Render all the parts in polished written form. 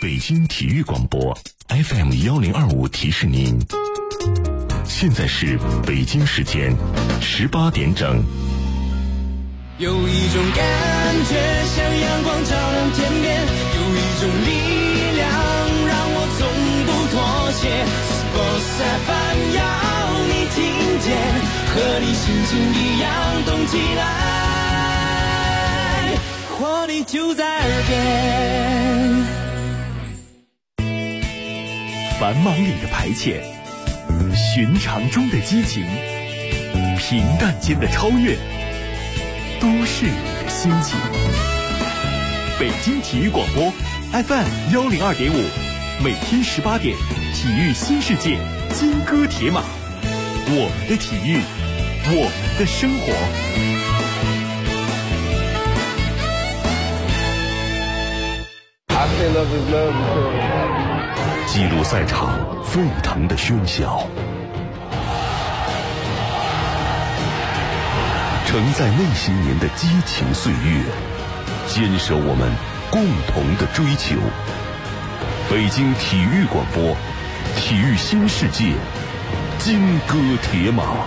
北京体育广播 FM1025提示您，现在是北京时间18点整。 有一种感觉像阳光照亮天边，有一种力量让我从不妥协。Sports FM 要你听见，和你心情一样动起来，活力就在耳边。 繁忙里的排遣，寻常中的激情，平淡间的超越，都是你的心情。北京体育广播 FM102.5，每天18点，体育新世界，金戈铁马，我们的体育，我们的生活。 记录赛场沸腾的喧嚣，承载那些年的激情岁月，坚守我们共同的追求。北京体育广播，体育新世界，金戈铁马。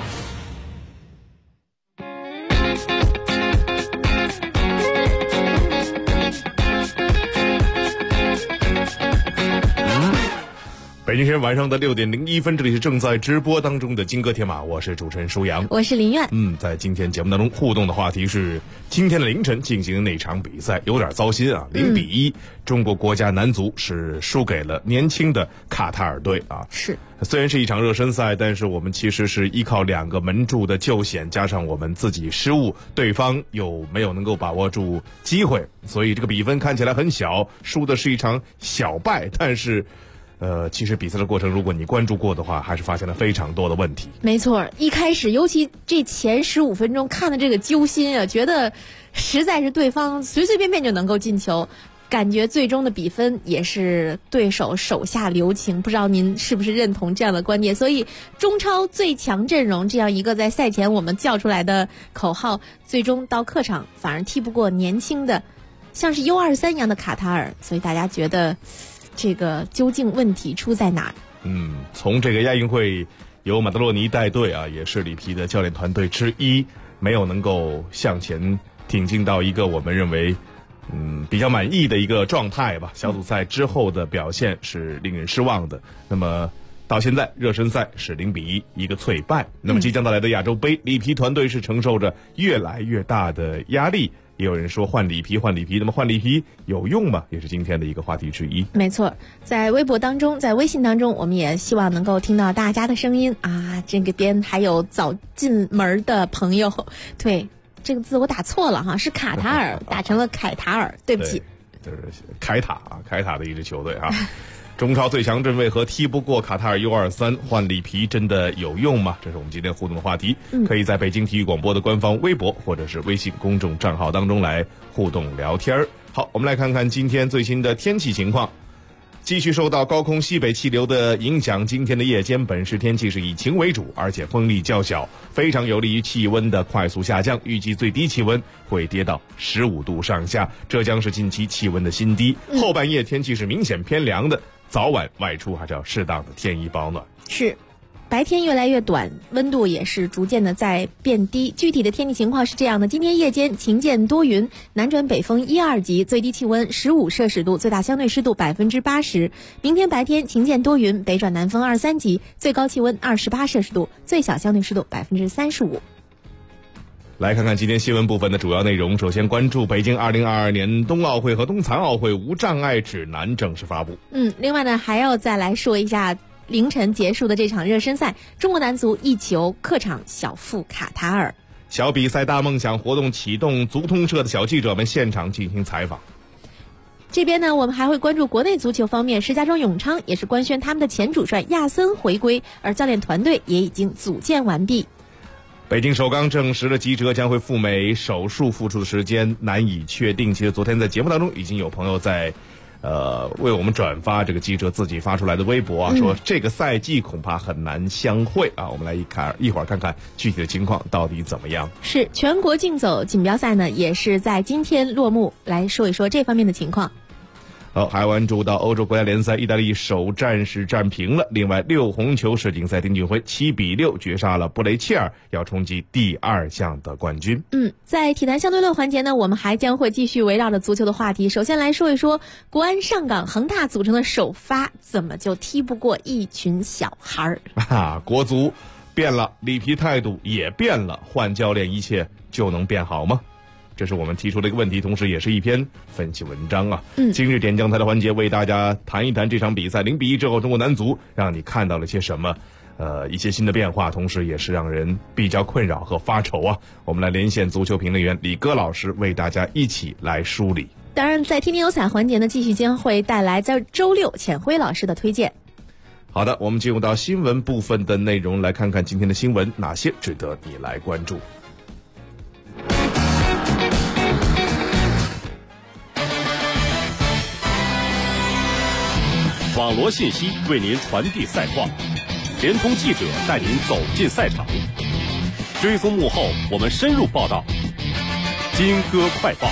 北京时间晚上的6点01分，这里是正在直播当中的金戈铁马，我是主持人舒阳， 我是林苑。 在今天节目当中互动的话题是今天的凌晨进行的那场比赛有点糟心啊，0-1，中国国家男足是输给了年轻的卡塔尔队啊。 是， 虽然是一场热身赛，但是我们其实是依靠2个门柱的救险，加上我们自己失误，对方有没有能够把握住机会，所以这个比分看起来很小，输的是一场小败，但是其实比赛的过程，如果你关注过的话，还是发现了非常多的问题。 没错，一开始尤其这前15分钟看的这个揪心啊，觉得实在是对方随随便便就能够进球，感觉最终的比分也是对手手下留情。不知道您是不是认同这样的观点？所以中超最强阵容这样一个在赛前我们叫出来的口号，最终到客场反而踢不过年轻的像是 U23 一样的卡塔尔，所以大家觉得这个究竟问题出在哪儿？ 从这个亚运会由马德洛尼带队啊，也是里皮的教练团队之一，没有能够向前挺进到一个我们认为比较满意的一个状态吧。小组赛之后的表现是令人失望的。那么到现在热身赛是0-1，一个脆败。那么即将到来的亚洲杯，里皮团队是承受着越来越大的压力。也有人说换里皮，那么换里皮有用吗？也是今天的一个话题之一。 没错，在微博当中，在微信当中，我们也希望能够听到大家的声音啊。这个边还有早进门的朋友，对，这个字我打错了哈，是卡塔尔打成了凯塔尔，对不起， 就是凯塔的一支球队啊。中超最强阵为何踢不过卡塔尔 U23？ 换里皮真的有用吗？这是我们今天互动的话题，可以在北京体育广播的官方微博或者是微信公众账号当中来互动聊天。好，我们来看看今天最新的天气情况。继续受到高空西北气流的影响，今天的夜间本市天气是以晴为主，而且风力较小，非常有利于气温的快速下降，预计最低气温会跌到15度上下，这将是近期气温的新低。后半夜天气是明显偏凉的，早晚外出还是要适当的添衣保暖。 是，白天越来越短，温度也是逐渐的在变低。具体的天气情况是这样的：今天夜间晴间多云，南转北风1-2级，最低气温15摄氏度，最大相对湿度80%。明天白天晴间多云，北转南风2-3级，最高气温28摄氏度，最小相对湿度35%。 来看看今天新闻部分的主要内容。首先关注北京2022年冬奥会和冬残奥会无障碍指南正式发布。 另外呢，还要再来说一下凌晨结束的这场热身赛，中国男足1球客场小负卡塔尔。 小比赛大梦想活动启动，足通社的小记者们现场进行采访。 这边呢，我们还会关注国内足球方面，石家庄永昌也是官宣他们的前主帅亚森回归，而教练团队也已经组建完毕。 北京首钢证实了吉喆将会赴美手术，复出的时间难以确定。其实昨天在节目当中已经有朋友在为我们转发这个吉喆自己发出来的微博啊，说这个赛季恐怕很难相会啊。我们来一会儿看看具体的情况到底怎么样。 是，全国竞走锦标赛呢也是在今天落幕，来说一说这方面的情况。 好，还关注到欧洲国家联赛，意大利首战是战平了。另外，6红球世锦赛丁俊晖7-6绝杀了布雷切尔，要冲击第2项的冠军。 在体坛相对论环节呢，我们还将会继续围绕着足球的话题。首先来说一说国安、上港、恒大组成的首发，怎么就踢不过一群小孩儿？ 国足变了，里皮态度也变了，换教练一切就能变好吗？这是我们提出的一个问题，同时也是一篇分析文章啊。今日点将台的环节为大家谈一谈这场比赛0-1之后，中国男足让你看到了些什么？一些新的变化，同时也是让人比较困扰和发愁啊。我们来连线足球评论员李戈老师，为大家一起来梳理。 当然，在听听有彩环节呢，继续将会带来在周六浅辉老师的推荐。 好的，我们进入到新闻部分的内容，来看看今天的新闻哪些值得你来关注。 网罗信息为您传递赛况，联通记者带您走进赛场，追踪幕后我们深入报道。金歌快报。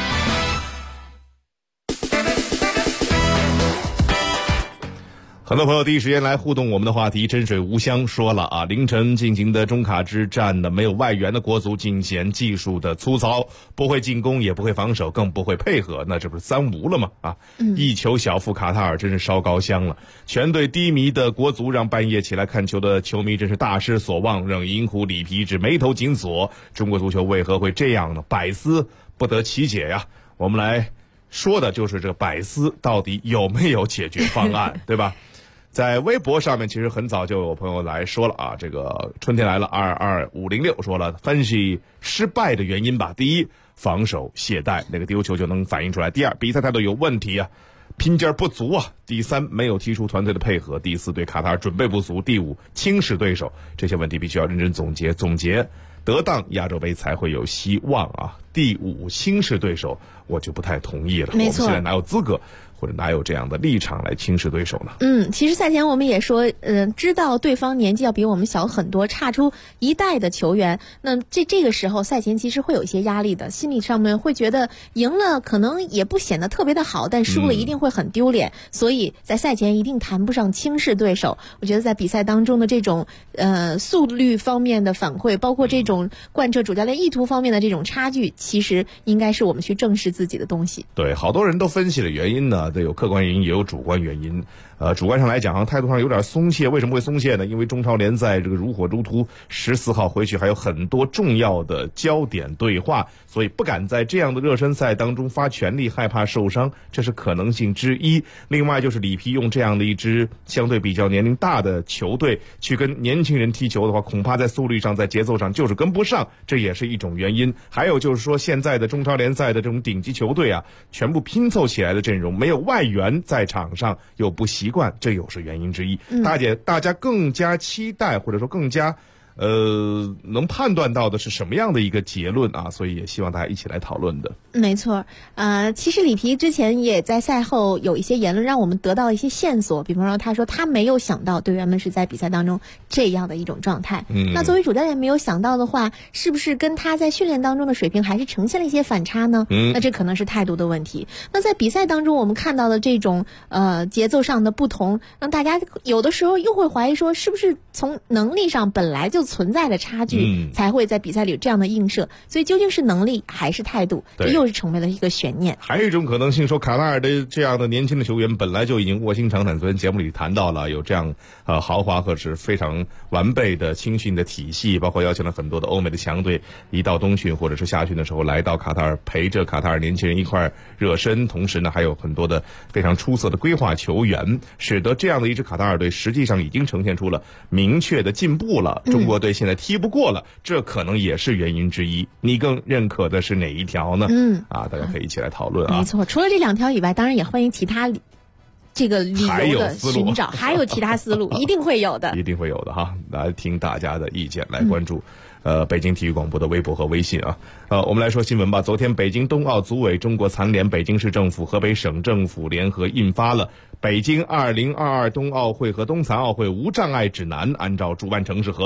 很多朋友第一时间来互动我们的话题，真水无香说了啊，凌晨进行的中卡之战的没有外援的国足尽显技术的粗糙，不会进攻也不会防守，更不会配合，那这不是3无了吗？一球小负卡塔尔，真是烧高香了。全队低迷的国足让半夜起来看球的球迷真是大失所望，让银狐里皮只眉头紧锁。中国足球为何会这样呢？百思不得其解呀。我们来说的就是这个百思到底有没有解决方案，对吧？在微博上面，其实很早就有朋友来说了啊，这个春天来了22506说了，分析失败的原因吧。第一，防守懈怠，那个丢球就能反映出来；第二，比赛态度有问题啊，拼劲儿不足啊；第三，没有踢出团队的配合；第四，对卡塔尔准备不足；第五，轻视对手。这些问题必须要认真总结得当，亚洲杯才会有希望啊。第五，轻视对手，我就不太同意了。 没错， 我们现在哪有资格或者哪有这样的立场来轻视对手呢？ 其实赛前我们也说，知道对方年纪要比我们小很多，差出一代的球员，那这个时候赛前其实会有一些压力的，心理上面会觉得赢了可能也不显得特别的好，但输了一定会很丢脸，所以在赛前一定谈不上轻视对手。我觉得在比赛当中的这种速率方面的反馈，包括这种贯彻主教练意图方面的这种差距，其实应该是我们去正视自己的东西。 对，好多人都分析了原因呢，有客观原因也有主观原因。主观上来讲，态度上有点松懈。为什么会松懈呢？因为中超联赛这个如火如荼，14号回去还有很多重要的焦点对话，所以不敢在这样的热身赛当中发全力，害怕受伤，这是可能性之一。另外就是里皮用这样的一支相对比较年龄大的球队去跟年轻人踢球的话，恐怕在速率上在节奏上就是跟不上，这也是一种原因。还有就是说，现在的中超联赛的这种顶级球队啊，全部拼凑起来的阵容，没有外援在场上又不习惯，这又是原因之一。大家更加期待，或者说更加能判断到的是什么样的一个结论啊？所以也希望大家一起来讨论的。 没错，其实里皮之前也在赛后有一些言论，让我们得到一些线索。比方说，他说他没有想到队员们是在比赛当中这样的一种状态。那作为主教练没有想到的话，是不是跟他在训练当中的水平还是呈现了一些反差呢？那这可能是态度的问题。那在比赛当中，我们看到的这种节奏上的不同，让大家有的时候又会怀疑说，是不是从能力上本来就存在的差距，才会在比赛里有这样的映射？所以究竟是能力还是态度？这又是成为了一个悬念。 还有一种可能性，说卡塔尔的这样的年轻的球员本来就已经卧薪尝胆。昨天节目里谈到了有这样豪华或者是非常完备的青训的体系，包括邀请了很多的欧美的强队一到冬训或者是夏训的时候来到卡塔尔，陪着卡塔尔年轻人一块热身，同时呢还有很多的非常出色的规划球员，使得这样的一支卡塔尔队实际上已经呈现出了明确的进步了。中国队现在踢不过了，这可能也是原因之一。你更认可的是哪一条呢？大家可以一起来讨论啊。 没错，除了这2条以外，当然也欢迎其他这个理由的寻找，还有其他思路，一定会有的， 一定会有的哈。来听大家的意见，来关注北京体育广播的微博和微信啊。我们来说新闻吧。昨天，北京冬奥组委、中国残联、北京市政府、河北省政府联合印发了《北京2022冬奥会和冬残奥会无障碍指南》，按照主办城市合同，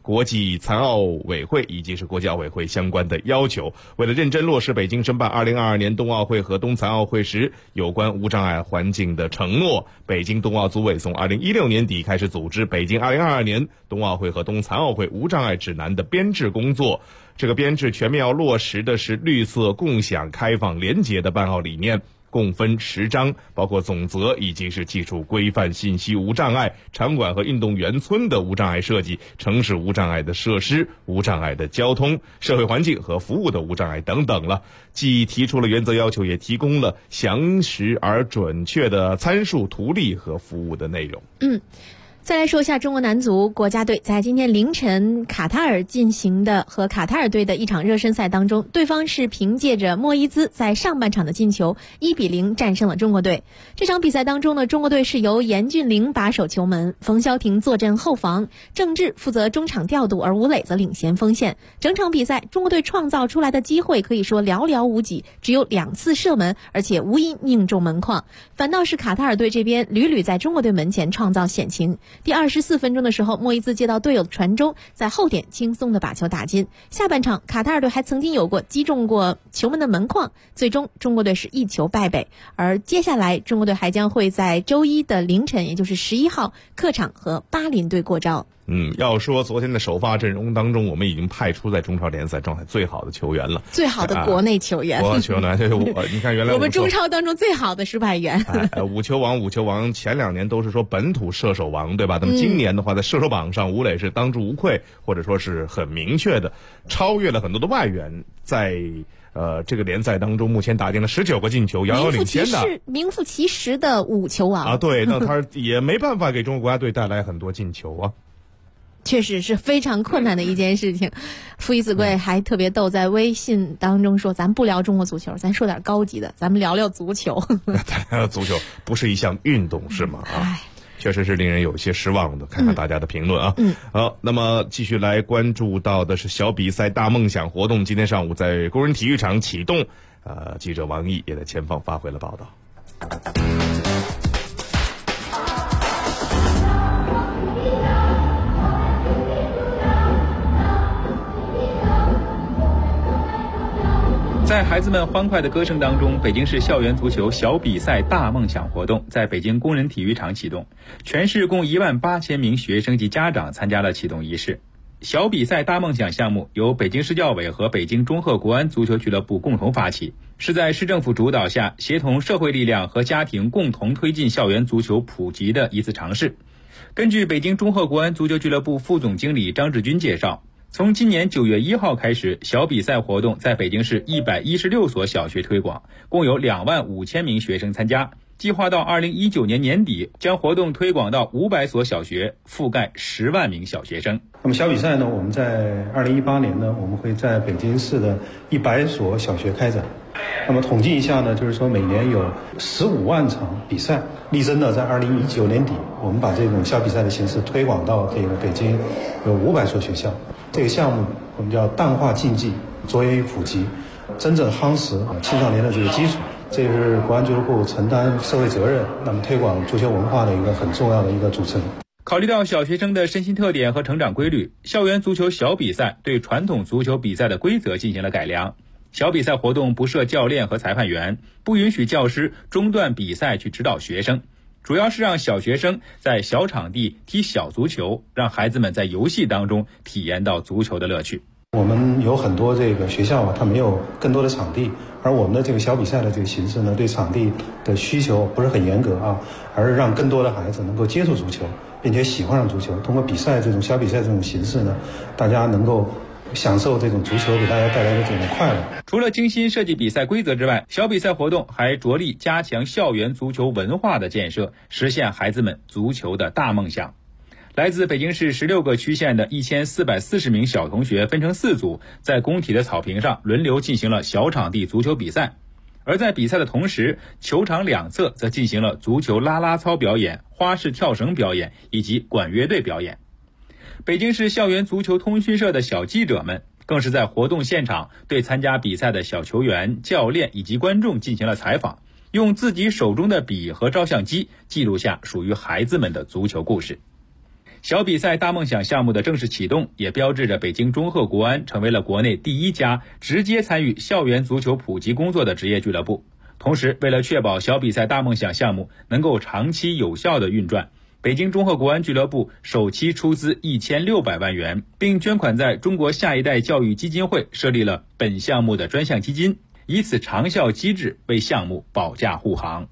国际残奥委会以及是国际奥委会相关的要求。为了认真落实北京申办2022年冬奥会和冬残奥会时有关无障碍环境的承诺，北京冬奥组委从2016年底开始组织北京2022年冬奥会和冬残奥会无障碍指南的编制工作。这个编制全面要落实的是绿色、共享、开放、廉洁的办奥理念，共分10章，包括总则以及是技术规范、信息无障碍、场馆和运动员村的无障碍设计、城市无障碍的设施、无障碍的交通、社会环境和服务的无障碍等等了。既提出了原则要求，也提供了详实而准确的参数、图例和服务的内容。 再来说一下中国男足国家队在今天凌晨卡塔尔进行的和卡塔尔队的一场热身赛当中，对方是凭借着莫伊兹在上半场的进球1-0战胜了中国队。这场比赛当中呢，中国队是由严俊凌把守球门，冯潇霆坐镇后防，郑智负责中场调度，而吴磊则领衔锋线。整场比赛中国队创造出来的机会可以说寥寥无几，只有2次射门，而且无一命中门框。反倒是卡塔尔队这边屡屡在中国队门前创造险情。第24分钟的时候，莫伊兹接到队友的传中，在后点轻松的把球打进。下半场卡塔尔队还曾经有过击中过球门的门框，最终中国队是1球败北。而接下来中国队还将会在周一的凌晨，也就是11号客场和巴林队过招。 要说昨天的首发阵容当中，我们已经派出在中超联赛状态最好的球员了， 最好的国内球员。 国球员，你看原来我们中超当中最好的是外援。 五球王前2年都是说本土射手王，对吧？那么今年的话，在射手榜上，吴磊是当之无愧，或者说是很明确的超越了很多的外援，在这个联赛当中，目前打进了19个进球，遥遥领先的， 名副其实的5球王啊！对，那他也没办法给中国国家队带来很多进球啊。 确实是非常困难的一件事情。傅一子贵还特别逗，在微信当中说：“咱不聊中国足球，咱说点高级的，咱们聊聊足球。” 足球不是一项运动是吗？确实是令人有些失望的。看看大家的评论啊。好，那么继续来关注到的是小比赛大梦想活动，今天上午在工人体育场启动。记者王毅也在前方发回了报道。 在孩子们欢快的歌声当中，北京市校园足球小比赛大梦想活动在北京工人体育场启动，全市共18000名学生及家长参加了启动仪式。小比赛大梦想项目由北京市教委和北京中赫国安足球俱乐部共同发起，是在市政府主导下，协同社会力量和家庭共同推进校园足球普及的一次尝试。根据北京中赫国安足球俱乐部副总经理张志军介绍，从今年9月1号开始，小比赛活动在北京市116所小学推广，共有25000名学生参加。计划到2019年年底，将活动推广到500所小学，覆盖10万名小学生。 那么小比赛呢，我们在2018年呢，我们会在北京市的100所小学开展。那么统计一下呢，就是说每年有15万场比赛，力争呢在2019年底，我们把这种小比赛的形式推广到这个北京有500所学校。这个项目我们叫淡化竞技，着眼于普及，真正夯实青少年的这个基础。这是国安俱乐部承担社会责任，那么推广足球文化的一个很重要的一个组成。 考虑到小学生的身心特点和成长规律，校园足球小比赛对传统足球比赛的规则进行了改良。小比赛活动不设教练和裁判员，不允许教师中断比赛去指导学生，主要是让小学生在小场地踢小足球，让孩子们在游戏当中体验到足球的乐趣。 我们有很多这个学校它没有更多的场地，而我们的这个小比赛的这个形式呢，对场地的需求不是很严格而是让更多的孩子能够接触足球，并且喜欢上足球。通过比赛这种小比赛这种形式呢，大家能够享受这种足球给大家带来的这种快乐。 除了精心设计比赛规则之外，小比赛活动还着力加强校园足球文化的建设，实现孩子们足球的大梦想。来自北京市16个区县的1440名小同学分成4组，在工体的草坪上轮流进行了小场地足球比赛。而在比赛的同时，球场两侧则进行了足球啦啦操表演、花式跳绳表演以及管乐队表演。北京市校园足球通讯社的小记者们更是在活动现场对参加比赛的小球员、教练以及观众进行了采访，用自己手中的笔和照相机记录下属于孩子们的足球故事。 小比赛大梦想项目的正式启动，也标志着北京中赫国安成为了国内第一家直接参与校园足球普及工作的职业俱乐部。同时，为了确保小比赛大梦想项目能够长期有效的运转，北京中赫国安俱乐部首期出资1600万元，并捐款在中国下一代教育基金会设立了本项目的专项基金，以此长效机制为项目保驾护航。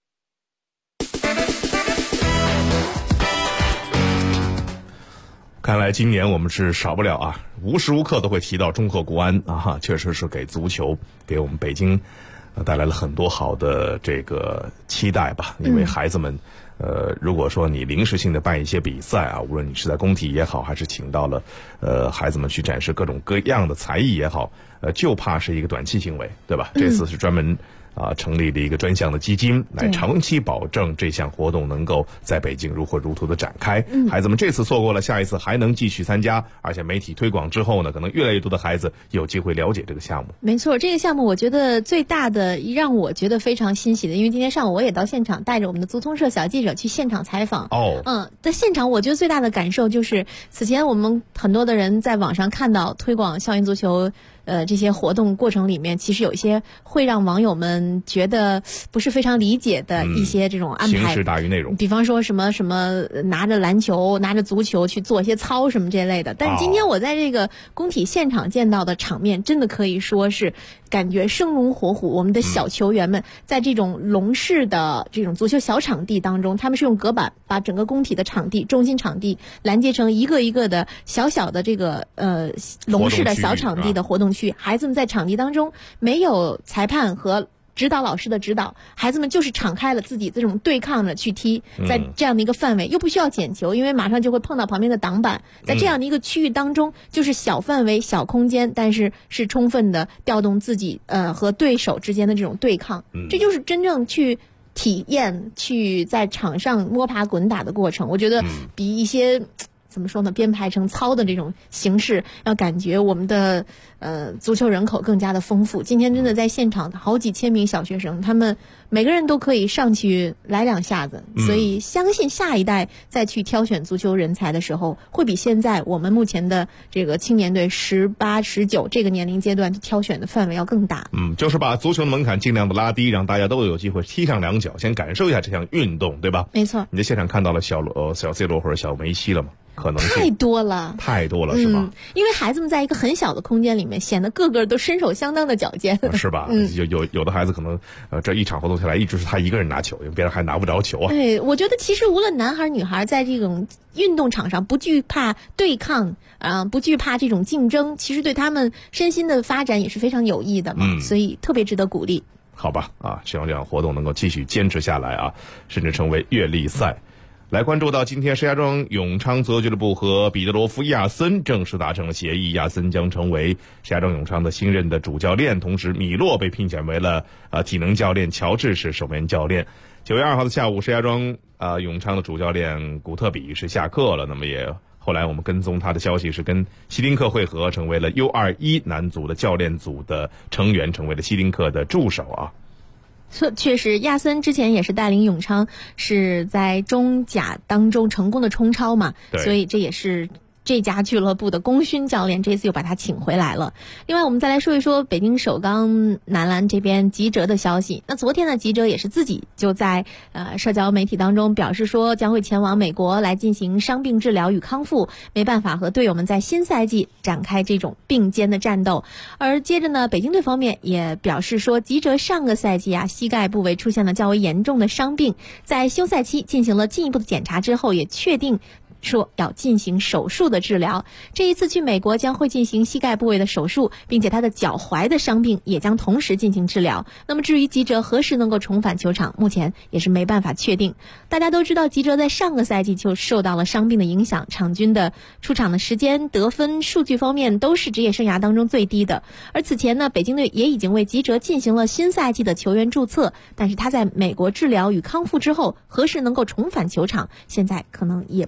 看来今年我们是少不了啊，无时无刻都会提到中赫国安啊，确实是给足球，给我们北京带来了很多好的这个期待吧。因为孩子们如果说你临时性的办一些比赛啊，无论你是在工体也好，还是请到了孩子们去展示各种各样的才艺也好，就怕是一个短期行为，对吧？这次是专门成立了一个专项的基金，来长期保证这项活动能够在北京如火如荼的展开。孩子们这次错过了，下一次还能继续参加，而且媒体推广之后呢，可能越来越多的孩子有机会了解这个项目。 没错，这个项目我觉得最大的让我觉得非常欣喜的，因为今天上午我也到现场带着我们的足通社小记者去现场采访。在现场我觉得最大的感受就是，此前我们很多的人在网上看到推广校园足球这些活动过程里面，其实有一些会让网友们觉得不是非常理解的一些这种安排， 形式大于内容。 比方说什么拿着篮球、拿着足球去做一些操什么这类的。但今天我在这个工体现场见到的场面，真的可以说是感觉生龙活虎。我们的小球员们在这种笼式的这种足球小场地当中，他们是用隔板把整个工体的场地、中心场地拦截成一个一个的小小的这个笼式的小场地的活动区。孩子们在场地当中没有裁判和指导老师的指导，孩子们就是敞开了自己这种对抗的去踢，在这样的一个范围，又不需要捡球，因为马上就会碰到旁边的挡板，在这样的一个区域当中，就是小范围小空间，但是是充分的调动自己和对手之间的这种对抗，这就是真正去体验去在场上摸爬滚打的过程。我觉得比一些怎么说呢，编排成操的这种形式，要感觉我们的足球人口更加的丰富。今天真的在现场好几千名小学生，他们每个人都可以上去来两下子，所以相信下一代再去挑选足球人才的时候，会比现在我们目前的这个青年队18、19这个年龄阶段挑选的范围要更大。 就是把足球的门槛尽量的拉低，让大家都有机会踢上两脚，先感受一下这项运动，对吧？ 没错。 你在现场看到了小 C 罗或者小梅西了吗？可能太多了是吧？ 因为孩子们在一个很小的空间里面，显得个个都身手相当的矫健， 是吧？有的孩子可能这一场活动下来，一直是他一个人拿球，因为别人还拿不着球啊。 对，我觉得其实无论男孩女孩，在这种运动场上不惧怕对抗不惧怕这种竞争，其实对他们身心的发展也是非常有益的嘛，所以特别值得鼓励。 好吧，希望这样活动能够继续坚持下来啊，甚至成为月历赛。来关注到今天，石家庄永昌足球俱乐部和彼得罗夫·亚森正式达成了协议，亚森将成为石家庄永昌的新任的主教练，同时米洛被聘选为了体能教练，乔治是守门教练。9月2号的下午，石家庄永昌的主教练古特比是下课了，那么也后来我们跟踪他的消息是跟希丁克会合，成为了 U21 男足的教练组的成员，成为了希丁克的助手啊。 确实，亚森之前也是带领永昌是在中甲当中成功的冲超嘛，所以这也是这家俱乐部的功勋教练，这次又把他请回来了。另外我们再来说一说北京首钢男篮这边吉喆的消息。那昨天呢，吉喆也是自己就在社交媒体当中表示说，将会前往美国来进行伤病治疗与康复，没办法和队友们在新赛季展开这种并肩的战斗。而接着呢，北京队方面也表示说，吉喆上个赛季膝盖部位出现了较为严重的伤病，在休赛期进行了进一步的检查之后，也确定说要进行手术的治疗。这一次去美国将会进行膝盖部位的手术，并且他的脚踝的伤病也将同时进行治疗。那么至于吉喆何时能够重返球场，目前也是没办法确定。大家都知道，吉喆在上个赛季就受到了伤病的影响，场均的出场的时间、得分数据方面都是职业生涯当中最低的。而此前呢，北京队也已经为吉喆进行了新赛季的球员注册，但是他在美国治疗与康复之后，何时能够重返球场，现在可能也不能够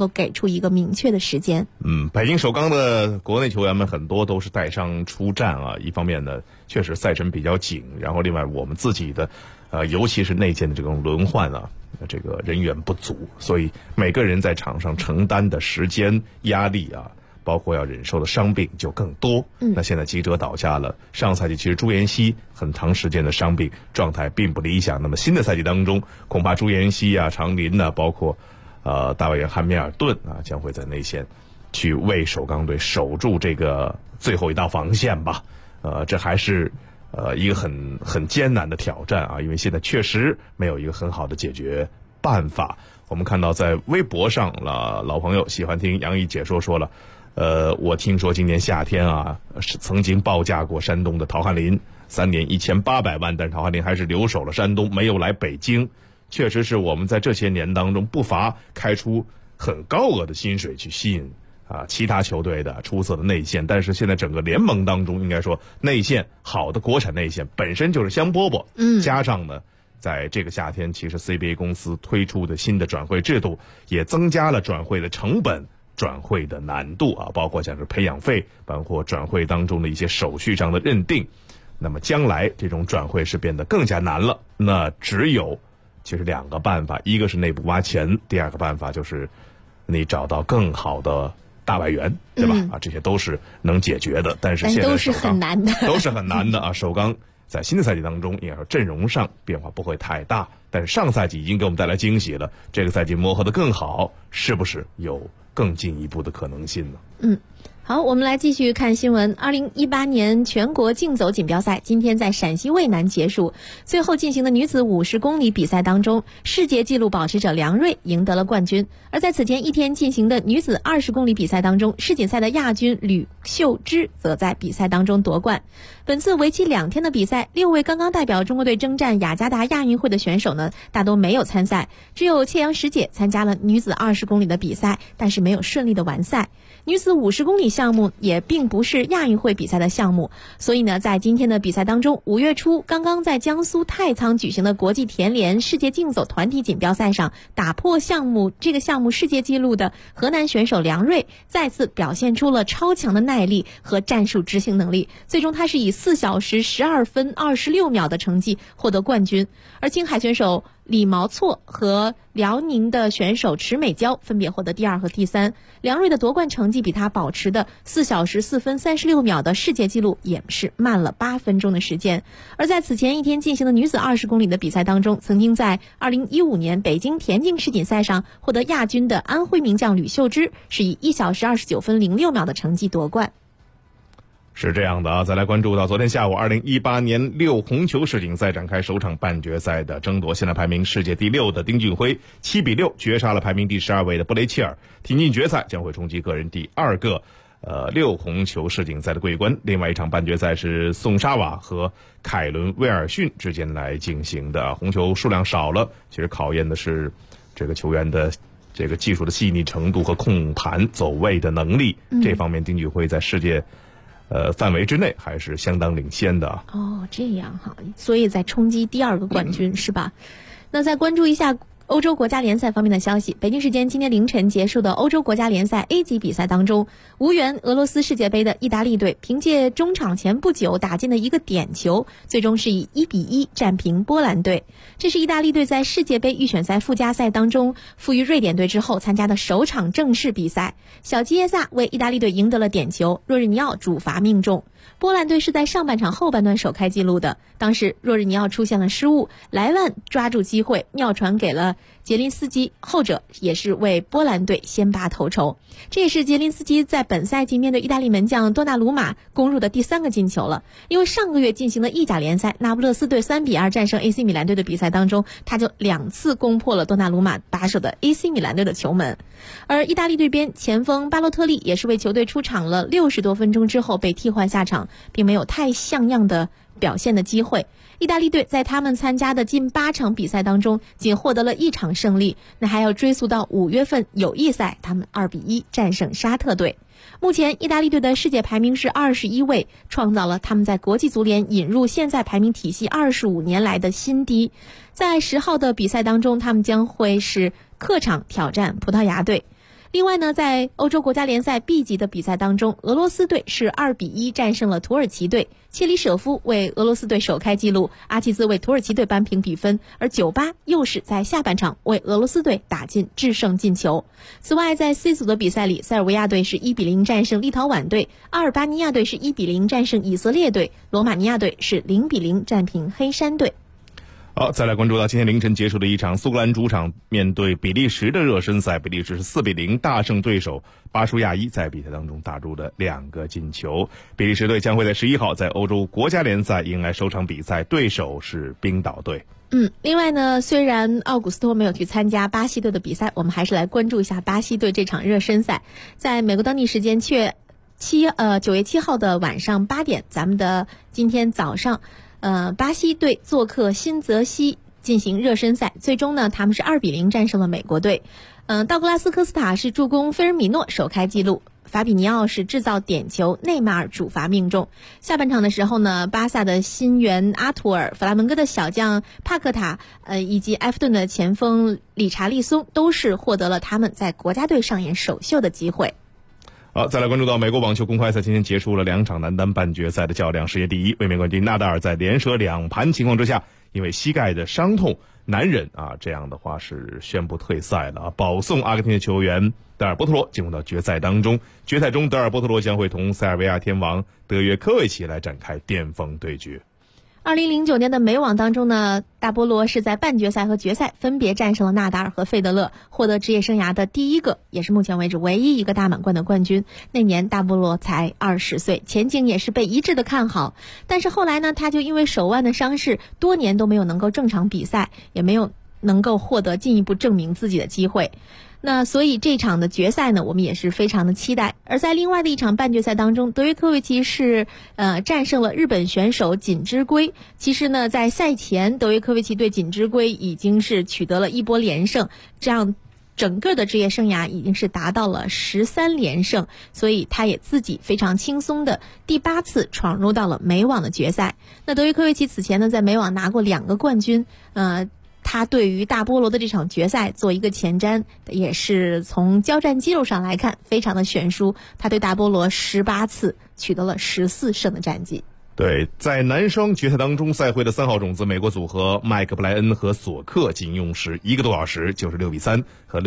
给出一个明确的时间。 北京首钢的国内球员们很多都是带伤出战啊，一方面呢确实赛程比较紧，然后另外我们自己的尤其是内线的这种轮换啊，这个人员不足，所以每个人在场上承担的时间压力啊，包括要忍受的伤病就更多。那现在吉喆倒下了，上赛季其实朱彦西很长时间的伤病状态并不理想，那么新的赛季当中恐怕朱彦西啊、常林呢，包括大外援汉密尔顿啊，将会在内线去为首钢队守住这个最后一道防线吧。这还是一个很艰难的挑战啊，因为现在确实没有一个很好的解决办法。我们看到在微博上老朋友喜欢听杨毅解说说了，我听说今年夏天啊是曾经报价过山东的陶汉林，3年1800万，但是陶汉林还是留守了山东，没有来北京。确实是我们在这些年当中不乏开出很高额的薪水去吸引其他球队的出色的内线，但是现在整个联盟当中应该说内线好的国产内线本身就是香饽饽，加上呢在这个夏天其实 CBA 公司推出的新的转会制度也增加了转会的成本、转会的难度啊，包括像是培养费，包括转会当中的一些手续上的认定。那么将来这种转会是变得更加难了，那只有其实2个办法，一个是内部挖钱，第2个办法就是你找到更好的大外援，对吧？这些都是能解决的，但是现在都是很难的， 都是很难的啊！首钢在新的赛季当中，应该说阵容上变化不会太大，但是上赛季已经给我们带来惊喜了，这个赛季磨合得更好，是不是有更进一步的可能性呢？ 好，我们来继续看新闻。2018年全国竞走锦标赛今天在陕西渭南结束，最后进行的女子50公里比赛当中，世界纪录保持者梁瑞赢得了冠军。而在此前一天进行的女子20公里比赛当中，世锦赛的亚军吕秀芝则在比赛当中夺冠。本次为期2天的比赛，6位刚刚代表中国队征战雅加达亚运会的选手呢，大都没有参赛，只有切阳石姐参加了女子20公里的比赛，但是没有顺利的完赛。女子50公里项目也并不是亚运会比赛的项目，所以呢，在今天的比赛当中，5月初刚刚在江苏太仓举行的国际田联世界竞走团体锦标赛上，打破这个项目世界纪录的河南选手梁瑞再次表现出了超强的耐力和战术执行能力，最终他是以4小时12分26秒的成绩获得冠军。而青海选手李毛错和辽宁的选手池美娇分别获得第2和第3，梁瑞的夺冠成绩比他保持的4小时4分36秒的世界纪录也是慢了8分钟的时间。而在此前一天进行的女子20公里的比赛当中，曾经在2015年北京田径世锦赛上获得亚军的安徽名将吕秀芝是以1小时29分06秒的成绩夺冠。 是这样的啊，再来关注到昨天下午2018年6红球世锦赛展开首场半决赛的争夺，现在排名世界第6的丁俊晖7比6绝杀了排名第12位的布雷切尔，挺进决赛，将会冲击个人第2个6红球世锦赛的桂冠。另外一场半决赛是宋沙瓦和凯伦威尔逊之间来进行的，红球数量少了，其实考验的是这个球员的这个技术的细腻程度和控盘走位的能力，这方面丁俊晖在世界范围之内还是相当领先的。 这样哈，所以在冲击第2个冠军是吧？那再关注一下欧洲国家联赛方面的消息，北京时间今天凌晨结束的欧洲国家联赛 A 级比赛当中，无缘俄罗斯世界杯的意大利队凭借中场前不久打进的一个点球，最终是以1比1战平波兰队。这是意大利队在世界杯预选赛附加赛当中负于瑞典队之后参加的首场正式比赛。小基耶萨为意大利队赢得了点球，若日尼奥主罚命中。波兰队是在上半场后半段首开纪录的，当时若日尼奥出现了失误，莱万抓住机会妙传给了杰林斯基，后者也是为波兰队先拔头筹。这也是杰林斯基在本赛季面对意大利门将多纳鲁马攻入的第3个进球了。因为上个月进行的意甲联赛那不勒斯队3比2战胜 AC 米兰队的比赛当中，他就2次攻破了多纳鲁马把守的 AC 米兰队的球门。而意大利队边前锋巴洛特利也是为球队出场了60多分钟之后被替换下场，并没有太像样的表现的机会。意大利队在他们参加的近8场比赛当中仅获得了1场胜利，那还要追溯到5月份友谊赛他们2比1战胜沙特队。目前意大利队的世界排名是21位，创造了他们在国际足联引入现在排名体系25年来的新低。在10号的比赛当中，他们将会是客场挑战葡萄牙队。 另外呢，在欧洲国家联赛 B 级的比赛当中，俄罗斯队是2-1战胜了土耳其队，切里舍夫为俄罗斯队首开纪录，阿齐兹为土耳其队扳平比分，而98又是在下半场为俄罗斯队打进制胜进球。此外，在 C 组的比赛里，塞尔维亚队是1-0战胜立陶宛队，阿尔巴尼亚队是1-0战胜以色列队，罗马尼亚队是0-0战平黑山队。 好，再来关注到今天凌晨结束的一场苏格兰主场面对比利时的热身赛，比利时是4-0大胜对手巴舒亚伊，在比赛当中打入了2个进球。比利时队将会在11号在欧洲国家联赛迎来首场比赛，对手是冰岛队。 另外呢，虽然奥古斯托没有去参加巴西队的比赛，我们还是来关注一下巴西队这场热身赛。在美国当地时间9月7号的晚上8点，咱们的今天早上巴西队做客新泽西进行热身赛，最终呢，他们是2-0战胜了美国队。道格拉斯科斯塔是助攻菲尔米诺首开纪录，法比尼奥是制造点球，内马尔主罚命中。下半场的时候呢，巴萨的新援阿图尔、弗拉门戈的小将帕克塔，以及埃弗顿的前锋理查利松都是获得了他们在国家队上演首秀的机会。 好，再来关注到美国网球公开赛，今天结束了2场男单半决赛的较量，世界第一卫冕冠军纳达尔在连射2盘情况之下，因为膝盖的伤痛难忍这样的话是宣布退赛了，保送阿根廷的球员德尔波特罗进入到决赛当中。决赛中，德尔波特罗将会同塞尔维亚天王德约科维奇来展开巅峰对决。 2009年的美网当中呢，大波罗是在半决赛和决赛分别战胜了纳达尔和费德勒，获得职业生涯的第一个，也是目前为止唯一一个大满贯的冠军。那年大波罗才20岁，前景也是被一致的看好。但是后来呢，他就因为手腕的伤势，多年都没有能够正常比赛，也没有能够获得进一步证明自己的机会。那所以这场的决赛呢，我们也是非常的期待。而在另外的一场半决赛当中，德约科维奇是战胜了日本选手锦织圭。其实呢，在赛前，德约科维奇对锦织圭已经是取得了一波连胜，这样整个的职业生涯已经是达到了13连胜，所以他也自己非常轻松的第8次闯入到了美网的决赛。那德约科维奇此前呢，在美网拿过2个冠军，他对于大波罗的这场决赛做一个前瞻，也是从交战肌肉上来看非常的悬殊，他对大波罗18次取得了14胜的战绩。 对，在男双决赛当中，赛会的3号种子美国组合麦克布莱恩和索克仅用时1个多小时，就是6-3和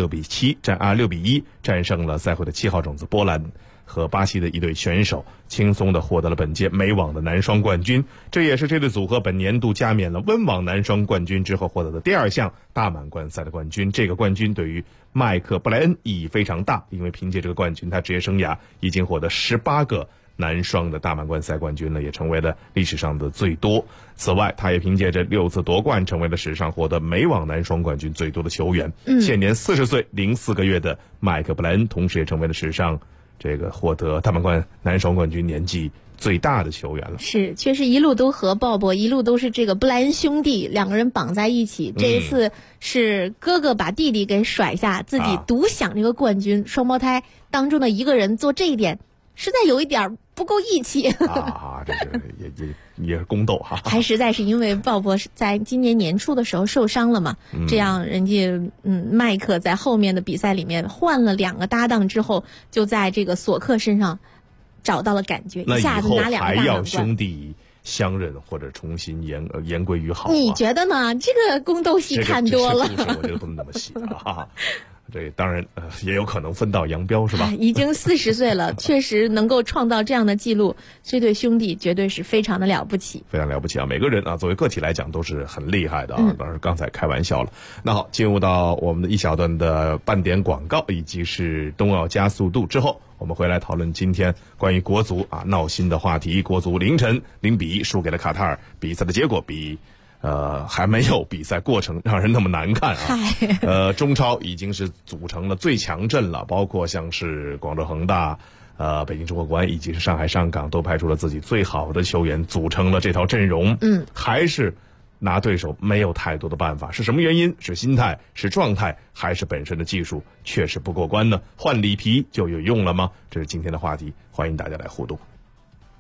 6-1战胜了赛会的7号种子波兰和巴西的一对选手，轻松地获得了本届美网的男双冠军。这也是这对组合本年度加冕了温网男双冠军之后获得的第2项大满贯赛的冠军。这个冠军对于麦克布莱恩意义非常大，因为凭借这个冠军，他职业生涯已经获得18个男双的大满贯赛冠军了，也成为了历史上的最多。此外，他也凭借着6次夺冠，成为了史上获得美网男双冠军最多的球员。现年40岁零4个月的麦克布莱恩，同时也成为了史上获得大满贯男双冠军年纪最大的球员了。 是，确实一路都和鲍勃，一路都是这个布莱恩兄弟2个人绑在一起。这一次是哥哥把弟弟给甩下，自己独享这个冠军。双胞胎当中的一个人做这一点，实在有一点不够义气这是也是宫斗哈。 还实在是因为鲍勃是在今年年初的时候受伤了嘛，这样人家麦克在后面的比赛里面换了2个搭档之后，就在这个索克身上找到了感觉，一下子拿2个大满贯。 还要兄弟相认或者重新言归于好你觉得呢？这个宫斗戏看多了， 这个我觉得不能那么细这当然也有可能分道扬镳，是吧？ 已经40岁了，确实能够创造这样的记录，这对兄弟绝对是非常的了不起， 非常了不起啊！每个人作为个体来讲都是很厉害的当然刚才开玩笑了。那好，进入到我们的一小段的半点广告以及是冬奥加速度之后，我们回来讨论今天关于国足闹心的话题。国足凌晨0-1输给了卡塔尔，比赛的结果比还没有比赛过程让人那么难看中超已经是组成了最强阵了，包括像是广州恒大、北京中国国安以及是上海上港都派出了自己最好的球员，组成了这套阵容。还是拿对手没有太多的办法，是什么原因？是心态，是状态，还是本身的技术确实不过关呢？换里皮就有用了吗？这是今天的话题，欢迎大家来互动。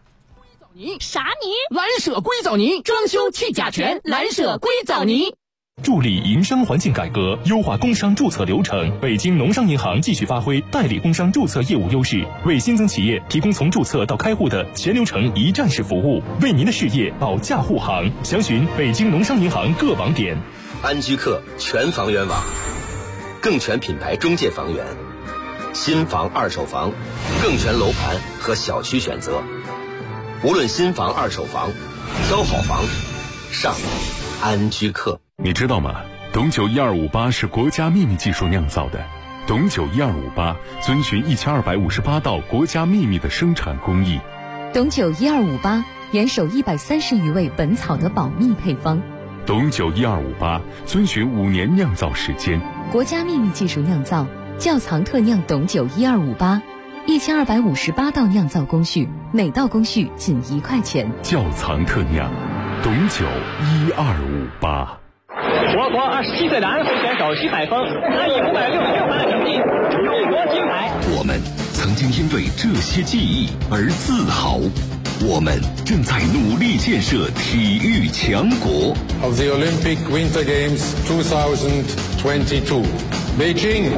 啥泥？蓝舍硅藻泥，装修去甲醛，蓝舍硅藻泥。 助力营商环境改革，优化工商注册流程。北京农商银行继续发挥代理工商注册业务优势，为新增企业提供从注册到开户的全流程一站式服务，为您的事业保驾护航。详询北京农商银行各网点。 安居客全房源网，更全品牌中介房源，新房、二手房，更全楼盘和小区选择。无论新房、二手房，挑好房，上安居客。 你知道吗？董酒1258是国家秘密技术酿造的。董酒1258遵循1258道国家秘密的生产工艺。 董酒1258严守130余味本草的保密配方。 董酒1258遵循5年酿造时间。 国家秘密技术酿造，窖藏特酿董酒1258，1258道酿造工序，每道工序仅1块钱。 窖藏特酿，董酒1258。 我国27岁的安徽选手徐海峰，他以566分的成绩荣夺金牌。 我们曾经因为这些技艺而自豪，我们正在努力建设体育强国。 Of the Olympic Winter Games 2022, Beijing。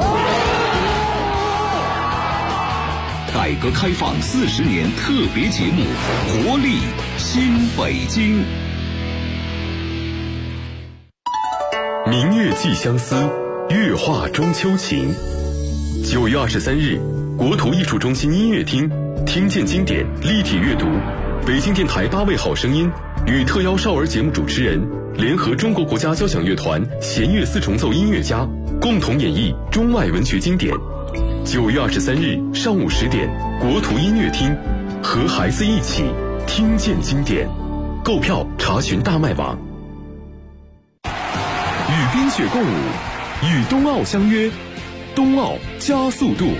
改革开放40年特别节目，活力新北京。明月寄相思，月画中秋情。9月23日，国土艺术中心音乐厅，听见经典立体阅读，北京电台8位好声音与特邀少儿节目主持人联合中国国家交响乐团弦乐4重奏音乐家共同演绎中外文学经典。9月23日上午10点，国土音乐厅，和孩子一起听见经典。购票查询大麦网。与冰雪共舞，与冬奥相约，冬奥加速度。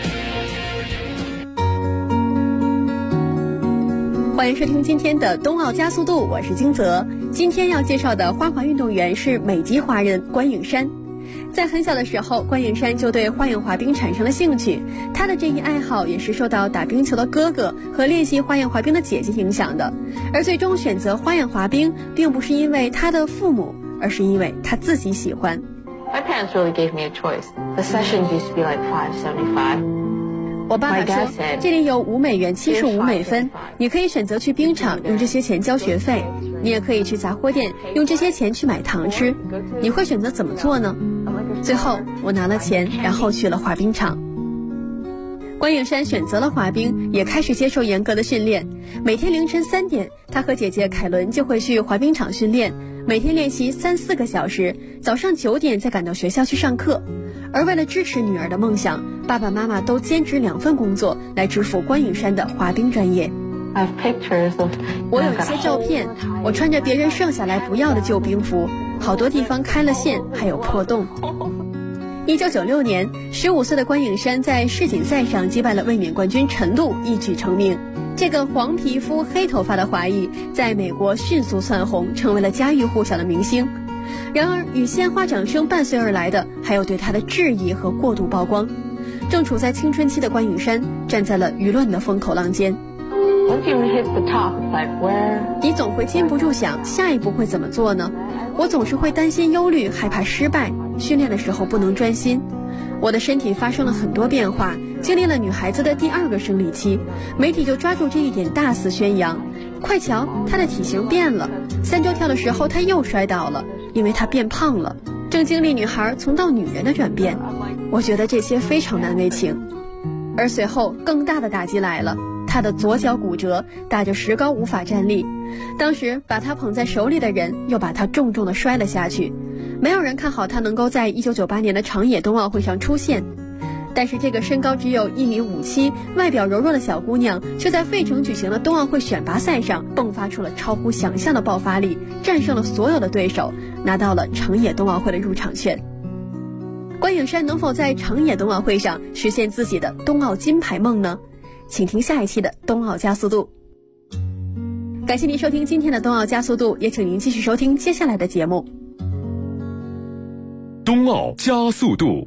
欢迎收听今天的冬奥加速度，我是金泽。今天要介绍的花滑运动员是美籍华人关颖珊。在很小的时候，关颖珊就对花样滑冰产生了兴趣，她的这一爱好也是受到打冰球的哥哥和练习花样滑冰的姐姐影响的。而最终选择花样滑冰，并不是因为她的父母，而是因为她自己喜欢。 My parents really gave me a choice. The sessions used to be like $5.75. 我爸爸说，这里有$5.75，你可以选择去冰场用这些钱交学费，你也可以去杂货店用这些钱去买糖吃，你会选择怎么做呢？最后我拿了钱，然后去了滑冰场。关颖珊选择了滑冰，也开始接受严格的训练。每天凌晨3点，她和姐姐凯伦就会去滑冰场训练，每天练习3-4个小时，早上9点再赶到学校去上课。而为了支持女儿的梦想，爸爸妈妈都兼职2份工作来支付关颖珊的滑冰专业。我有一些照片，我穿着别人剩下来不要的旧冰服，好多地方开了线，还有破洞。1996年，15岁的关颖珊在世锦赛上击败了卫冕冠军陈露，一举成名。这个黄皮肤黑头发的华裔在美国迅速窜红，成为了家喻户晓的明星。然而与鲜花掌声伴随而来的还有对她的质疑和过度曝光。正处在青春期的关颖珊站在了舆论的风口浪尖。你总会禁不住想下一步会怎么做呢？我总是会担心忧虑，害怕失败，训练的时候不能专心。我的身体发生了很多变化，经历了女孩子的第2个生理期，媒体就抓住这一点大肆宣扬。快瞧，她的体型变了，3周跳的时候她又摔倒了，因为她变胖了，正经历女孩从到女人的转变。我觉得这些非常难为情。而随后更大的打击来了，她的左脚骨折，打着石膏无法站立。当时把她捧在手里的人又把她重重地摔了下去。没有人看好她能够在1998年的长野冬奥会上出现。但是这个身高只有1.57米、外表柔弱的小姑娘，却在费城举行的冬奥会选拔赛上迸发出了超乎想象的爆发力，战胜了所有的对手，拿到了长野冬奥会的入场券。关颖珊能否在长野冬奥会上实现自己的冬奥金牌梦呢？请听下一期的冬奥加速度。感谢您收听今天的冬奥加速度，也请您继续收听接下来的节目。 冬奥加速度。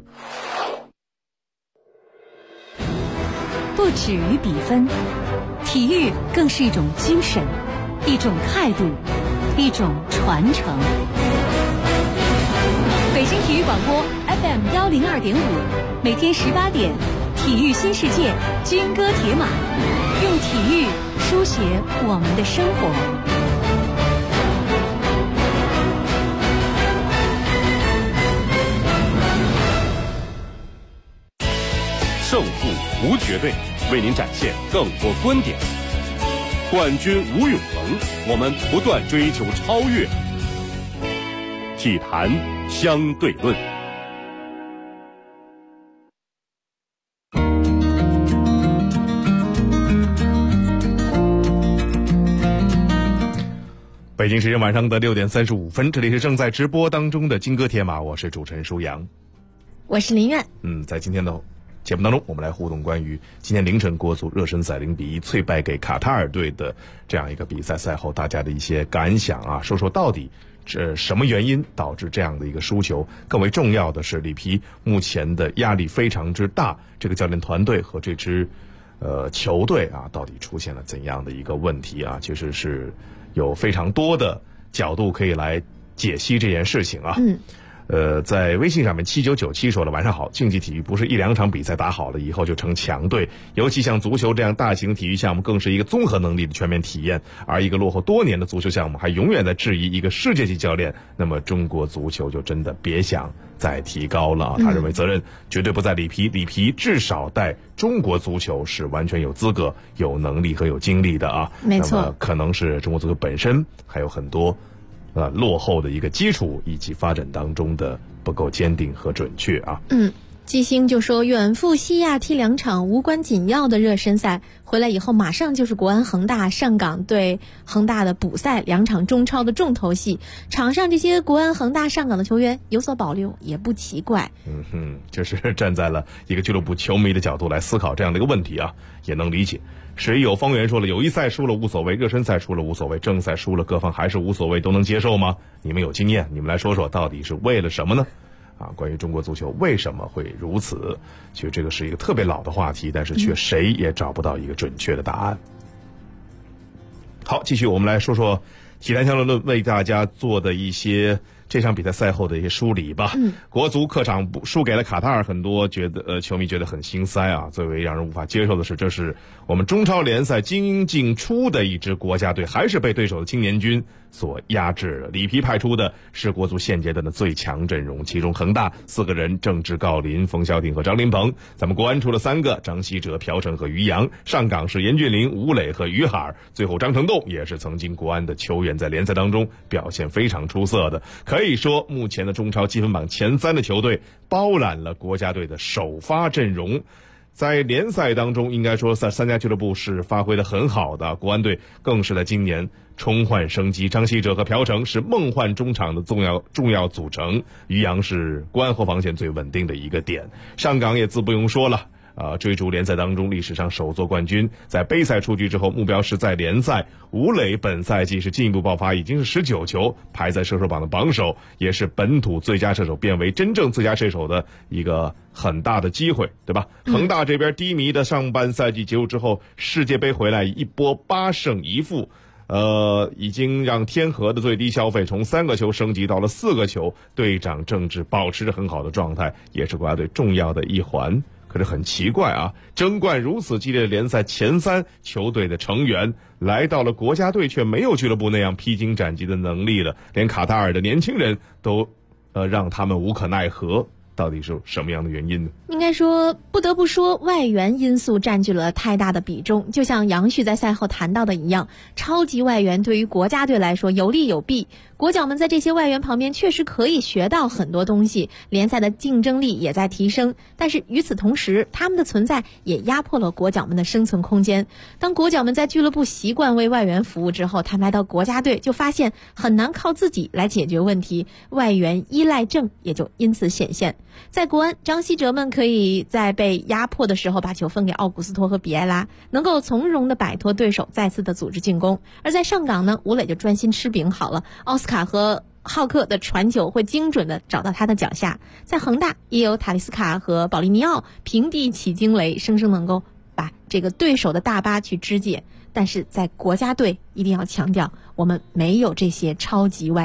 不止于比分，体育更是一种精神，一种态度，一种传承。 北京体育广播 FM 102.5，每天18点，体育新世界，军歌铁马，用体育书写我们的生活。 胜负无绝对，为您展现更多观点。冠军无永恒，我们不断追求超越。体坛相对论。 北京时间晚上的6点35分，这里是正在直播当中的金歌铁马，我是主持人舒阳， 我是林苑。 在今天的节目当中，我们来互动关于今天凌晨国足热身赛0-1脆败给卡塔尔队的这样一个比赛，赛后大家的一些感想啊，说说到底什么原因导致这样的一个输球？更为重要的是，里皮目前的压力非常之大，这个教练团队和这支球队啊，到底出现了怎样的一个问题啊？其实是有非常多的角度可以来解析这件事情啊。在微信上面7997说了，晚上好，竞技体育不是1-2场比赛打好了以后就成强队，尤其像足球这样大型体育项目更是一个综合能力的全面体验，而一个落后多年的足球项目还永远在质疑一个世界级教练，那么中国足球就真的别想再提高了啊。他认为责任绝对不在里皮，里皮至少带中国足球是完全有资格、有能力和有精力的啊。 没错， 那么可能是中国足球本身还有很多落后的一个基础，以及发展当中的不够坚定和准确啊。 季星就说，远赴西亚踢2场无关紧要的热身赛，回来以后马上就是国安恒大上港对恒大的补赛2场中超的重头戏，场上这些国安恒大上港的球员有所保留也不奇怪。 就是站在了一个俱乐部球迷的角度来思考这样的一个问题啊，也能理解。谁有方圆说了，友谊赛输了无所谓，热身赛输了无所谓，正赛输了各方还是无所谓，都能接受吗？你们有经验，你们来说说到底是为了什么呢？关于中国足球为什么会如此，其实这个是一个特别老的话题，但是却谁也找不到一个准确的答案。好，继续我们来说说体坛相对论为大家做的一些这场比赛赛后的一些梳理吧。国足客场输给了卡塔尔，很多球迷觉得很心塞啊。最为让人无法接受的是，这是我们中超联赛精英进出的一支国家队，还是被对手的青年军所压制了。里皮派出的是国足现阶段的最强阵容，其中恒大4个人，郑智、郜林、冯潇霆和张琳芃；咱们国安出了3个，张稀哲、朴成和于洋；上港是严俊凌、吴磊和于海；最后张成栋也是曾经国安的球员，在联赛当中表现非常出色的。可以说，目前的中超积分榜前3的球队包揽了国家队的首发阵容。在联赛当中，应该说3家俱乐部是发挥得很好的，国安队更是在今年重焕生机。张稀哲和朴成是梦幻中场的重要组成，于洋是国安后防线最稳定的一个点。上港也自不用说了。追逐联赛当中历史上首座冠军，在杯赛出局之后，目标是在联赛。吴磊本赛季是进一步爆发，已经是19球，排在射手榜的榜首，也是本土最佳射手变为真正最佳射手的一个很大的机会，对吧？恒大这边低迷的上半赛季结束之后，世界杯回来一波8胜1负。已经让天河的最低消费从3个球升级到了4个球，队长郑智保持着很好的状态，也是国家队重要的一环。可是很奇怪啊，争冠如此激烈的联赛前3球队的成员来到了国家队，却没有俱乐部那样披荆斩棘的能力了，连卡塔尔的年轻人都让他们无可奈何。到底是什么样的原因呢？ 应该说，不得不说，外援因素占据了太大的比重。就像杨旭在赛后谈到的一样，超级外援对于国家队来说有利有弊。国脚们在这些外援旁边确实可以学到很多东西，联赛的竞争力也在提升。但是与此同时，他们的存在也压迫了国脚们的生存空间。当国脚们在俱乐部习惯为外援服务之后，他们来到国家队就发现很难靠自己来解决问题，外援依赖症也就因此显现。在国安，张稀哲们可以在被压迫的时候把球分给奥古斯托和比埃拉，能够从容地摆脱对手，再次的组织进攻。而在上港呢，吴磊就专心吃饼好了，奥斯卡和浩克的传球会精准地找到他的脚下。在恒大也有塔利斯卡和保利尼奥平地起惊雷，生生能够把这个对手的大巴去肢解。但是在国家队一定要强调，我们没有这些超级外援。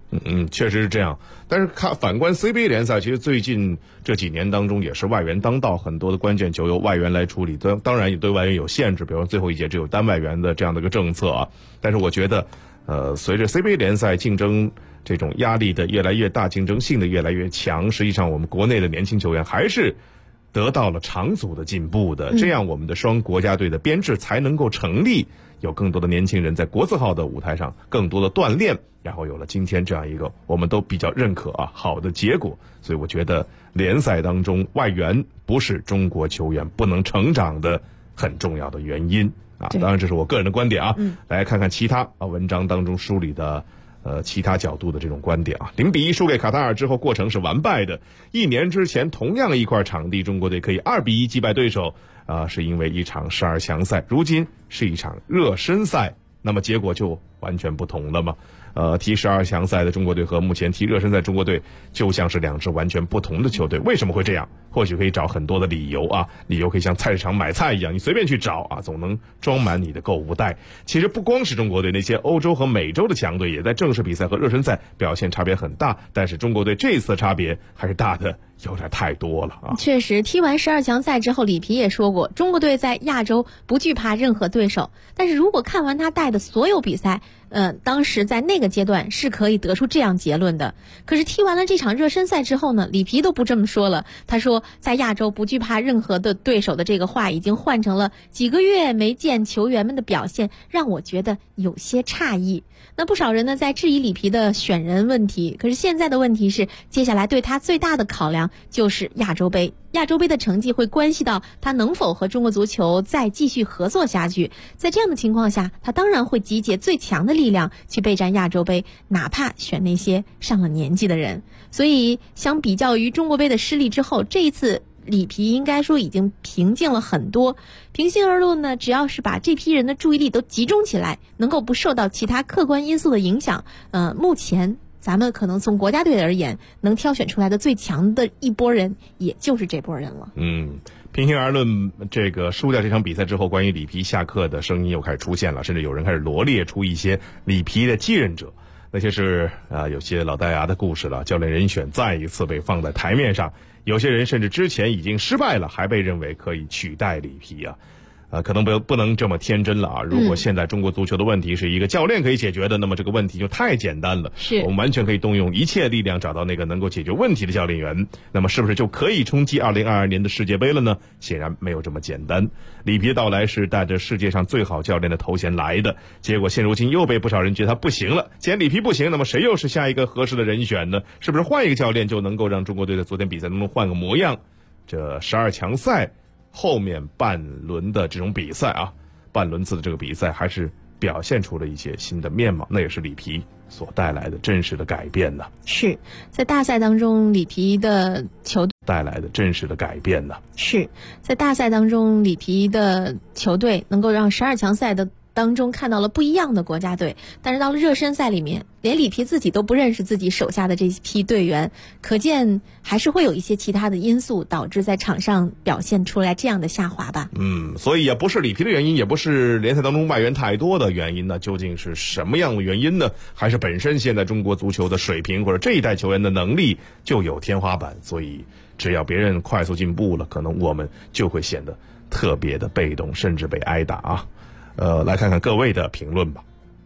确实是这样。但是反观 CBA 联赛，其实最近这几年当中也是外援当道，很多的关键球由外援来处理。当然也对外援有限制，比如说最后一届只有单外援的这样的一个政策啊。但是我觉得，随着 CBA 联赛竞争这种压力的越来越大，竞争性的越来越强，实际上我们国内的年轻球员还是得到了长足的进步的。这样我们的双国家队的编制才能够成立。有更多的年轻人在国字号的舞台上更多的锻炼，然后有了今天这样一个我们都比较认可好的结果。所以我觉得联赛当中外援不是中国球员不能成长的很重要的原因当然这是我个人的观点来看看其他文章当中梳理的其他角度的这种观点0-1输给卡塔尔之后，过程是完败的。1年之前同样一块场地，中国队可以2-1击败对手是因为一场12强赛，如今是一场热身赛，那么结果就完全不同了嘛。踢12强赛的中国队和目前踢热身赛中国队就像是两支完全不同的球队。为什么会这样？或许可以找很多的理由理由可以像菜市场买菜一样，你随便去找总能装满你的购物袋。其实不光是中国队，那些欧洲和美洲的强队也在正式比赛和热身赛表现差别很大，但是中国队这次的差别还是大的有点太多了确实，踢完12强赛之后，里皮也说过，中国队在亚洲不惧怕任何对手。但是如果看完他带的所有比赛，当时在那个阶段是可以得出这样结论的。可是踢完了这场热身赛之后呢，里皮都不这么说了。他说，在亚洲不惧怕任何的对手的这个话，已经换成了几个月没见球员们的表现，让我觉得有些诧异。那不少人呢在质疑里皮的选人问题，可是现在的问题是，接下来对他最大的考量就是亚洲杯。亚洲杯的成绩会关系到他能否和中国足球再继续合作下去。在这样的情况下，他当然会集结最强的力量去备战亚洲杯，哪怕选那些上了年纪的人。所以相比较于中国杯的失利之后，这一次里皮应该说已经平静了很多。平心而论呢，只要是把这批人的注意力都集中起来，能够不受到其他客观因素的影响，目前咱们可能从国家队而言，能挑选出来的最强的一波人，也就是这波人了。 平心而论，这个输掉这场比赛之后，关于里皮下课的声音又开始出现了，甚至有人开始罗列出一些里皮的继任者。那些是有些老大牙的故事了，教练人选再一次被放在台面上，有些人甚至之前已经失败了，还被认为可以取代里皮可能不能这么天真了如果现在中国足球的问题是一个教练可以解决的，那么这个问题就太简单了。 是我们完全可以动用一切力量找到那个能够解决问题的教练员，那么是不是就可以冲击2022年的世界杯了呢？显然没有这么简单。里皮的到来是带着世界上最好教练的头衔来的，结果现如今又被不少人觉得他不行了。既然里皮不行，那么谁又是下一个合适的人选呢？是不是换一个教练就能够让中国队的昨天比赛能换个模样？这12强赛后面半轮的这种比赛半轮次的这个比赛还是表现出了一些新的面貌，那也是里皮所带来的真实的改变呢。 是在大赛当中，里皮的球队带来的真实的改变呢。 是在大赛当中，里皮的球队能够让12强赛的当中看到了不一样的国家队，但是到了热身赛里面，连里皮自己都不认识自己手下的这批队员，可见还是会有一些其他的因素导致在场上表现出来这样的下滑吧。 所以也不是里皮的原因，也不是联赛当中外援太多的原因呢。究竟是什么样的原因呢？还是本身现在中国足球的水平或者这一代球员的能力就有天花板，所以只要别人快速进步了，可能我们就会显得特别的被动，甚至被挨打来看看各位的评论吧。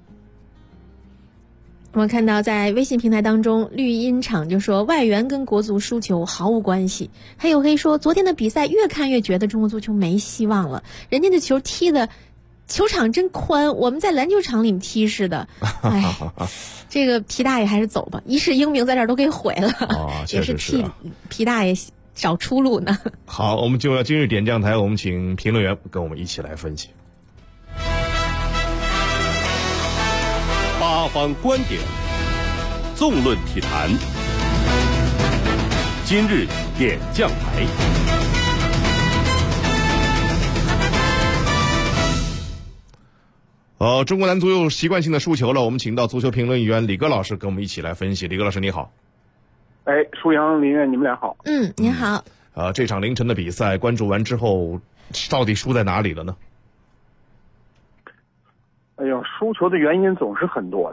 我们看到在微信平台当中，绿茵场就说外援跟国足输球毫无关系。黑有黑说，昨天的比赛越看越觉得中国足球没希望了，人家的球踢的球场真宽，我们在篮球场里面踢似的。这个皮大爷还是走吧，一世英名在这儿都给毁了，也是替皮大爷找出路呢。 好，我们就要今日点将台，我们请评论员跟我们一起来分析。 八方观点，纵论体坛。今日点将台。 中国男足又习惯性的输球了，我们请到足球评论员李戈老师跟我们一起来分析。李戈老师你好。 舒阳、林月，你们俩好。 您好。 这场凌晨的比赛关注完之后，到底输在哪里了呢？ 输球的原因总是很多的，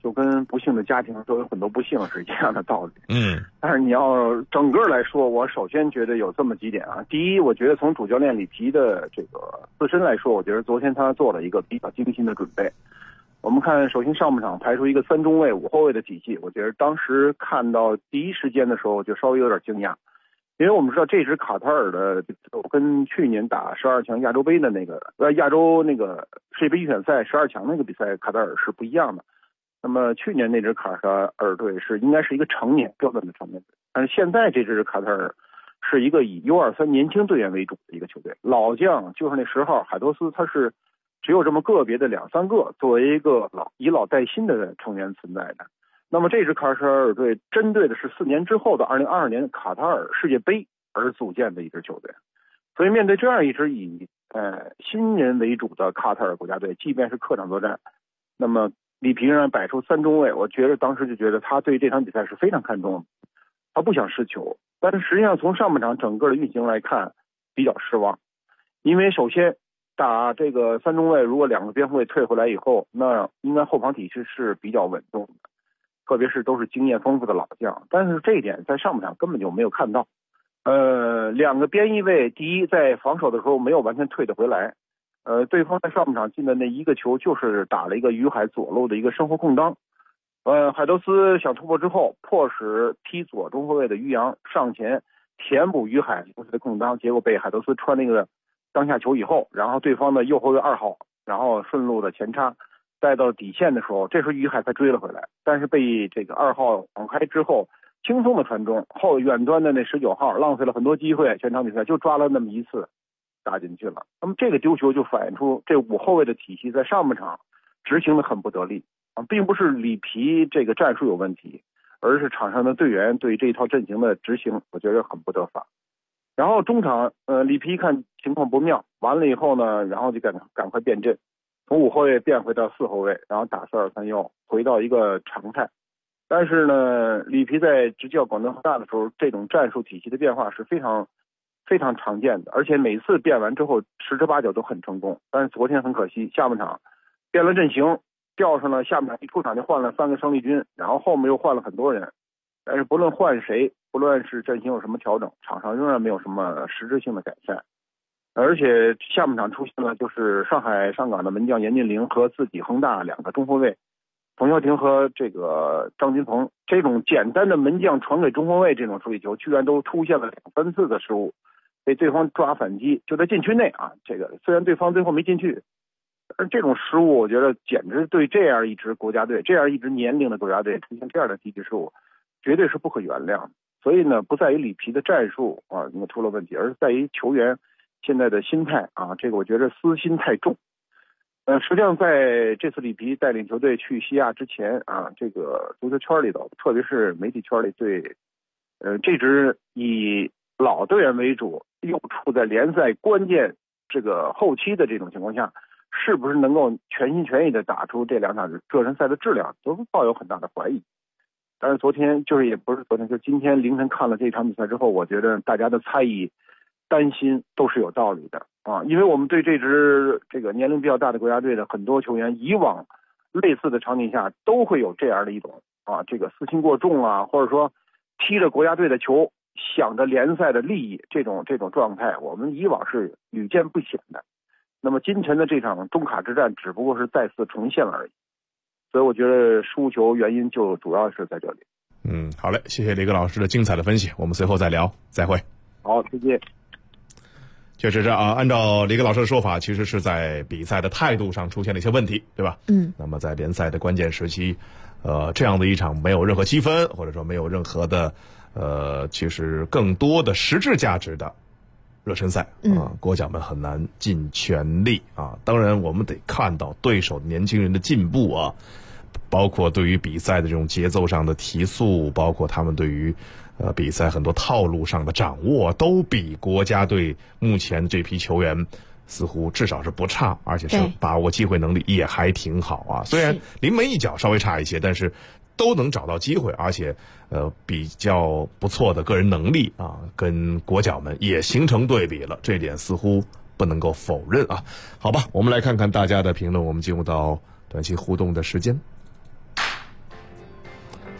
就跟不幸的家庭都有很多不幸是一样的道理。 嗯， 但是你要整个来说，我首先觉得有这么几点啊。第一，我觉得从主教练里皮的这个自身来说，我觉得昨天他做了一个比较精心的准备。我们看，首先上半场排出一个3中卫5后卫的体系，我觉得当时看到第一时间的时候就稍微有点惊讶，因为我们知道这支卡塔尔的跟去年打12强亚洲杯的亚洲世界杯预选赛12强那个比赛，卡塔尔是不一样的。那么去年那支卡塔尔队应该是一个标准的成年队，但是现在这支卡塔尔是一个以 U23 年轻队员为主的一个球队，老将就是那10号海多斯，他是只有这么个别的2、3个作为一个以老带新的成员存在的。那么这支卡塔尔队针对的是4年之后的2022年卡塔尔世界杯而组建的一支球队，所以面对这样一支以新人为主的卡塔尔国家队，即便是客场作战，那么里皮仍然摆出3中卫，我觉得当时就觉得他对这场比赛是非常看重的，他不想失球。但是实际上从上半场整个的运行来看比较失望，因为首先打这个3中卫，如果2个边后卫退回来以后，那应该后防体系是比较稳重的，特别是都是经验丰富的老将，但是这一点在上半场根本就没有看到。2个边翼位，第一在防守的时候没有完全退得回来，对方在上半场进的那一个球就是打了一个于海左路的一个身后空当，海德斯想突破之后，迫使踢左中后卫的于洋上前填补于海的空当，结果被海德斯穿那个当下球以后，然后对方的右后卫2号，然后顺路的前插带到底线的时候，这时候于海才追了回来，但是被这个2号挡开之后轻松的传中，后远端的那19号浪费了很多机会，全场比赛就抓了那么一次打进去了。那么这个丢球就反映出这5后卫的体系在上半场执行的很不得力啊，并不是里皮这个战术有问题，而是场上的队员对这一套阵型的执行，我觉得很不得法。然后中场里皮一看情况不妙，完了以后呢，然后就赶快变阵，从5后卫变回到4后卫，然后打4-2-3-1，回到一个常态。但是呢，里皮在执教广东恒大的时候，这种战术体系的变化是非常非常常见的，而且每次变完之后10之8九都很成功。但是昨天很可惜，下半场变了阵型，调上了下半场一出场就换了3个生力军，然后后面又换了很多人，但是不论换谁，不论是阵型有什么调整，场上仍然没有什么实质性的改善。而且下半场出现了就是上海上港的门将严俊凌和自己恒大2个中后卫冯潇霆和这个张金鹏，这种简单的门将传给中后卫这种处理球，居然都出现了2、3次的失误，被对方抓反击，就在禁区内啊。这个虽然对方最后没进去，但是这种失误，我觉得简直对这样一支国家队，这样一支年龄的国家队出现这样的低级失误，绝对是不可原谅的。所以呢，不在于里皮的战术啊出了问题，而是在于球员现在的心态啊，这个我觉得私心太重。实际上在这次里皮带领球队去西亚之前啊，这个足球圈里头，特别是媒体圈里对这支以老队员为主，又处在联赛关键这个后期的这种情况下，是不是能够全心全意的打出这2场热身赛的质量，都抱有很大的怀疑。但是也不是昨天，就今天凌晨看了这场比赛之后，我觉得大家的猜疑、担心都是有道理的啊，因为我们对这支这个年龄比较大的国家队的很多球员，以往类似的场景下都会有这样的一种啊，这个私心过重啊，或者说踢着国家队的球，想着联赛的利益，这种状态，我们以往是屡见不鲜的。那么今晨的这场中卡之战只不过是再次重现了而已，所以我觉得输球原因就主要是在这里。 好嘞，谢谢李戈老师的精彩的分析，我们随后再聊，再会。 好，再见。 确实是啊，按照李戈老师的说法，其实是在比赛的态度上出现了一些问题，对吧？那么在联赛的关键时期，这样的一场没有任何积分，或者说没有任何的其实更多的实质价值的热身赛啊，国脚们很难尽全力啊。当然，我们得看到对手年轻人的进步啊，包括对于比赛的这种节奏上的提速，包括他们对于比赛很多套路上的掌握，都比国家队目前这批球员似乎至少是不差，而且是把握机会能力也还挺好啊。虽然临门一脚稍微差一些，但是都能找到机会，而且比较不错的个人能力啊，跟国脚们也形成对比了，这点似乎不能够否认啊。好吧，我们来看看大家的评论，我们进入到短信互动的时间。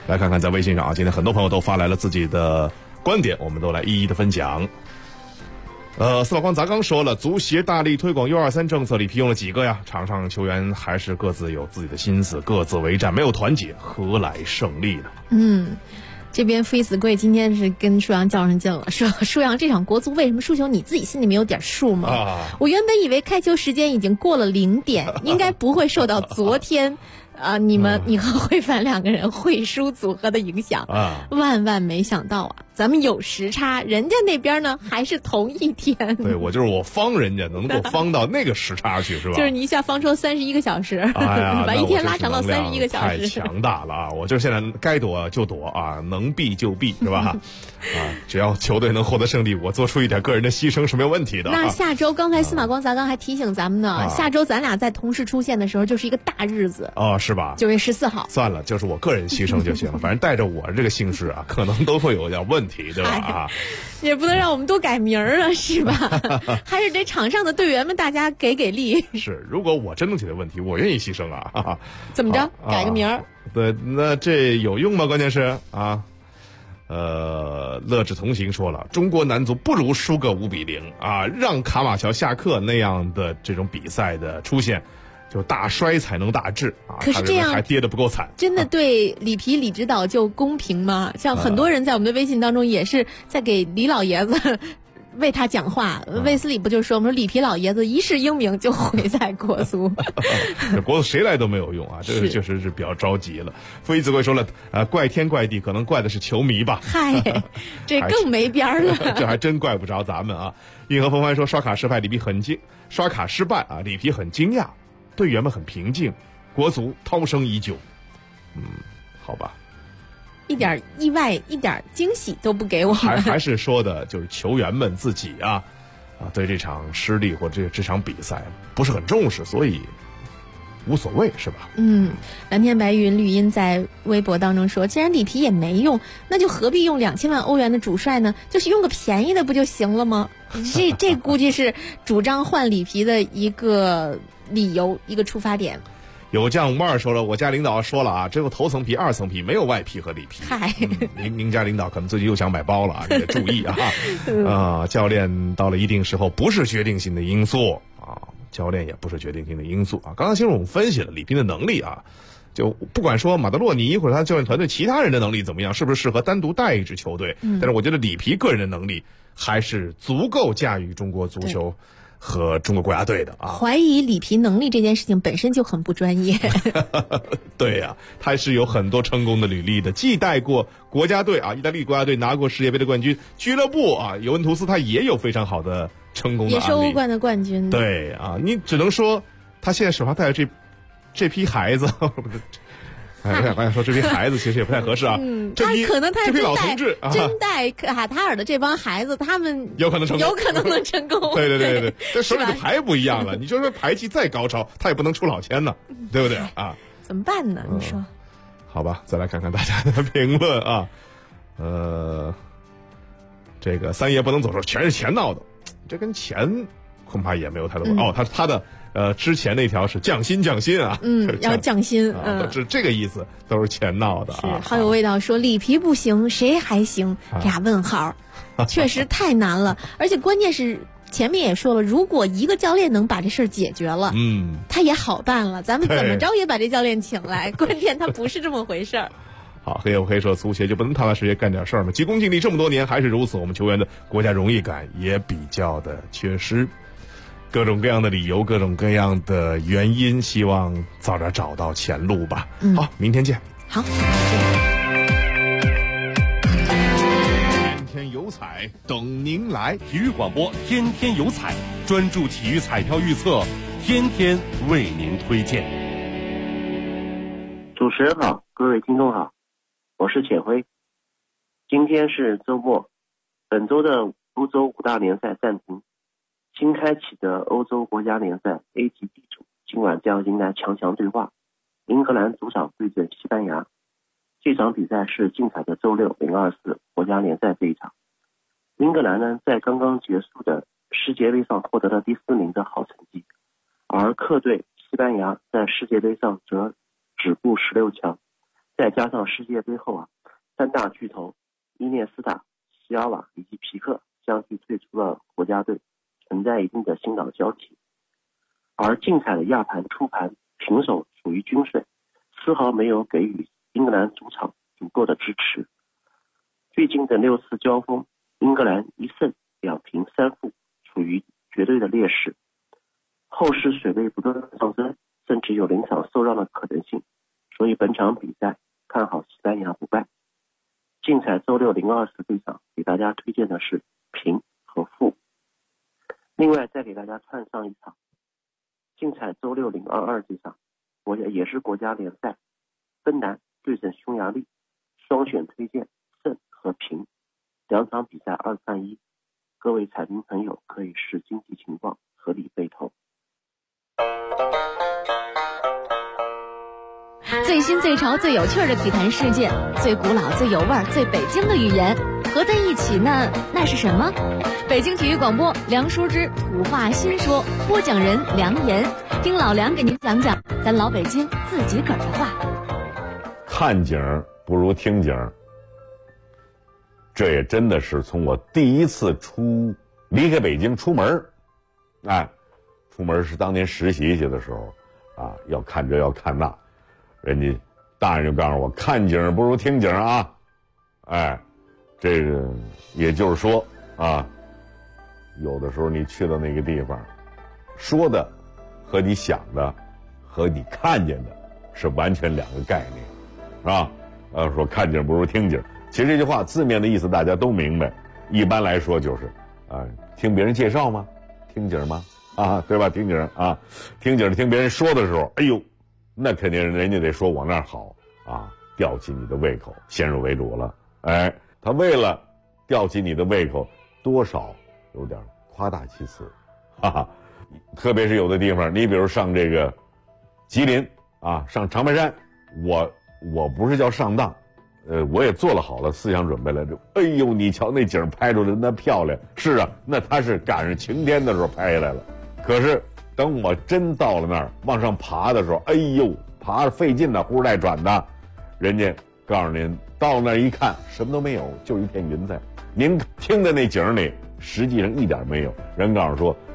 来看看在微信上啊，今天很多朋友都发来了自己的观点，我们都来一一的分享。司马光砸缸说了，足协大力推广 U23 政策，里皮用了几个呀？场上球员还是各自有自己的心思，各自为战，没有团结，何来胜利呢？ 这边非死贵今天是跟舒阳较上劲了，说舒阳这场国足为什么输球，你自己心里面有点数吗？我原本以为开球时间已经过了0点，应该不会受到昨天你和慧凡2个人会输组合的影响万万没想到啊，咱们有时差，人家那边呢还是同一天。 对，我方人家能够方到那个时差去是吧？ 就是你一下方抽31个小时，把一天拉长到31个小时， 太强大了啊！我就现在该躲就躲啊，能避就避是吧？只要球队能获得胜利，我做出一点个人的牺牲是没有问题的。 那下周刚才司马光砸缸还提醒咱们呢，下周咱俩在同时出现的时候就是一个大日子是吧 ？9月14号。 算了，就是我个人牺牲就行了，反正带着我这个姓氏啊，可能都会有点问题，对吧？ 也不能让我们都改名儿啊，是吧？还是得场上的队员们大家给力。 是，如果我真能解决问题，我愿意牺牲啊。 怎么着？改个名儿？ 对，那这有用吗？关键是啊。乐之同行说了，中国男足不如输个5-0啊，让卡马乔下课那样的这种比赛的出现，就大衰才能大治啊。 可是这样还跌得不够惨， 真的对李指导就公平吗？像很多人在我们的微信当中也是在给李老爷子为他讲话，卫斯理不就说我们说里皮老爷子一世英名就毁在国足， 这国足谁来都没有用啊，这个确实是比较着急了。夫一子贵说了，怪天怪地，可能怪的是球迷吧。 嗨，这更没边了， 这还真怪不着咱们啊。运河风帆说刷卡失败，里皮很刷卡失败啊，里皮很惊讶，队员们很平静，国足涛声依旧。好吧。 一点意外，一点惊喜都不给我们。 还是说的就是球员们自己对这场失利或者这场比赛不是很重视，所以无所谓，是吧？ 蓝天白云绿茵在微博当中说，既然里皮也没用，那就何必用2000万欧元的主帅呢？就是用个便宜的不就行了吗？这估计是主张换里皮的一个理由，一个出发点。 有将52说了，我家领导说了啊，只有头层皮、2层皮，没有外皮和里皮。 嗨， 您家领导可能最近又想买包了啊，你得注意啊。教练到了一定时候不是决定性的因素啊，教练也不是决定性的因素啊。刚刚其实我们分析了里皮的能力啊，就不管说马德洛尼或者他教练团队其他人的能力怎么样，是不是适合单独带一支球队，但是我觉得里皮个人的能力还是足够驾驭中国足球和中国国家队的啊。 怀疑里皮能力这件事情本身就很不专业。 对呀，他是有很多成功的履历的，既带过国家队啊，意大利国家队拿过世界杯的冠军，俱乐部啊，尤文图斯他也有非常好的成功的案例， 也是欧冠的冠军。 对啊，你只能说他现在手上带着这批孩子。我想说这批孩子其实也不太合适啊。 他可能这批老同志真带卡塔尔的这帮孩子，他们有可能成功。对，这手里的牌不一样了。你就说牌技再高超，他也不能出老千呢，对不对啊？ 怎么办呢？你说？ 好吧，再来看看大家的评论啊。这个三爷不能走说全是钱闹的，这跟钱恐怕也没有太多他的。之前那条是降薪啊， 要降薪， 这个意思，都是钱闹的啊。 好有味道，说里皮不行，谁还行？俩问号，确实太难了。而且关键是前面也说了，如果一个教练能把这事儿解决了，他也好办了。咱们怎么着也把这教练请来，关键他不是这么回事儿。 好，黑有黑说足协就不能踏踏实实干点事儿吗？急功近利这么多年还是如此，我们球员的国家荣誉感也比较的缺失。各种各样的理由，各种各样的原因，希望早点找到前路吧。好，明天见。 好， 天天有彩等您来，体育广播天天有彩，专注体育彩票预测，天天为您推荐。 主持人好，各位听众好，我是浅辉。今天是周末，本周的欧洲5大联赛暂停。新开启的欧洲国家联赛 A 级 D 组今晚将迎来强对话，英格兰主场对阵西班牙。这场比赛是精彩的周六024国家联赛这一场。英格兰呢，在刚刚结束的世界杯上获得了第4名的好成绩，而客队西班牙在世界杯上则止步16强， 再加上世界杯后三大巨头伊涅斯塔、席尔瓦以及皮克相继退出了国家队，存在一定的新老交替。而竞彩的亚盘初盘平手属于均水，丝毫没有给予英格兰主场足够的支持。最近的6次交锋，英格兰1胜2平3负，处于绝对的劣势。后市水位不断上升，甚至有0场受让的可能性，所以本场比赛看好西班牙不败。竞彩周六0-20对场给大家推荐的是平和负。另外再给大家串上一场竞彩周六0-22对场，也是国家联赛，芬兰对阵匈牙利，双选推荐胜和平，2场比赛2看1，各位彩民朋友可以视经济情况合理备投。 最新最潮最有趣的体坛事件，最古老最有味儿最北京的语言合在一起呢，那是什么？北京体育广播梁淑之土话新说，播讲人梁岩，听老梁给您讲讲咱老北京自己个儿的话。 看景不如听景，这也真的是从我第一次离开北京出门，出门是当年实习去的时候要看这要看那，人家大人就告诉我，看景不如听景啊。这个也就是说有的时候你去到那个地方，说的和你想的和你看见的是完全2个概念，是吧？说看景不如听景，其实这句话字面的意思大家都明白，一般来说就是听别人介绍吗？听景吗？对吧？听景听景听别人说的时候，哎呦，那肯定人家得说我那儿好吊起你的胃口，先入为主了。他为了吊起你的胃口，多少有点夸大其词，特别是有的地方，你比如上这个吉林上长白山，我不是叫上当，我也做了好了思想准备了。哎呦，你瞧那景拍出来那漂亮，是那他是赶上晴天的时候拍下来了。可是等我真到了那儿往上爬的时候，哎呦，爬着费劲的，呼带转的，人家告诉您到那儿一看什么都没有，就一片云彩。您听的那景里实际上一点没有。人告诉说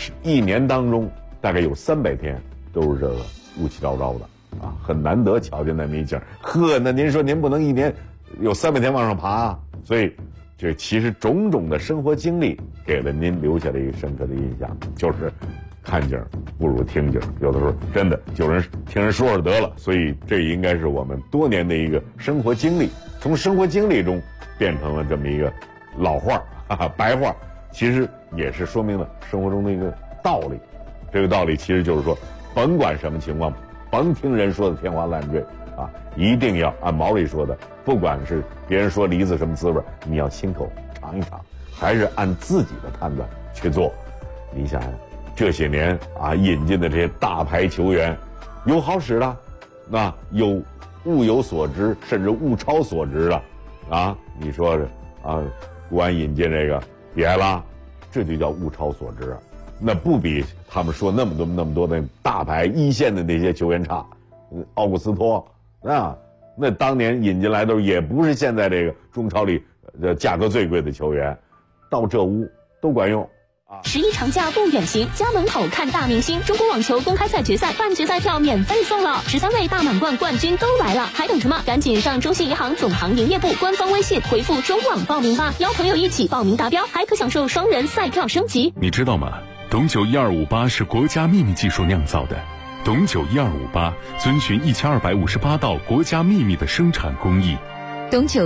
1年当中大概有300天都是这个雾气昭昭的很难得瞧见那么一景。那您说您不能1年有300天往上爬所以这其实种种的生活经历给了您留下了一个深刻的印象，就是看景不如听景，有的时候真的就听人说说得了。所以这应该是我们多年的一个生活经历，从生活经历中变成了这么一个老话白话，其实也是说明了生活中的一个道理。这个道理其实就是说，甭管什么情况，甭听人说的天花乱坠一定要按毛里说的，不管是别人说梨子什么滋味，你要亲口尝一尝，还是按自己的判断去做。你想这些年引进的这些大牌球员，有好使的，有物有所值，甚至物超所值的你说国安引进这个比埃拉，这就叫物超所值那不比他们说那么多的大牌一线的那些球员差。奥古斯托那当年引进来的也不是现在这个中超里价格最贵的球员，到这屋都管用。 11长假不远行，家门口看大明星。中国网球公开赛决赛半决赛票免费送了，13位大满贯冠军都来了，还等什么？赶紧上中信银行总行营业部官方微信回复中网报名吧，邀朋友一起报名达标，还可享受双人赛票升级。 你知道吗？董酒1258是国家秘密技术酿造的，董酒1258遵循1258道国家秘密的生产工艺。 董酒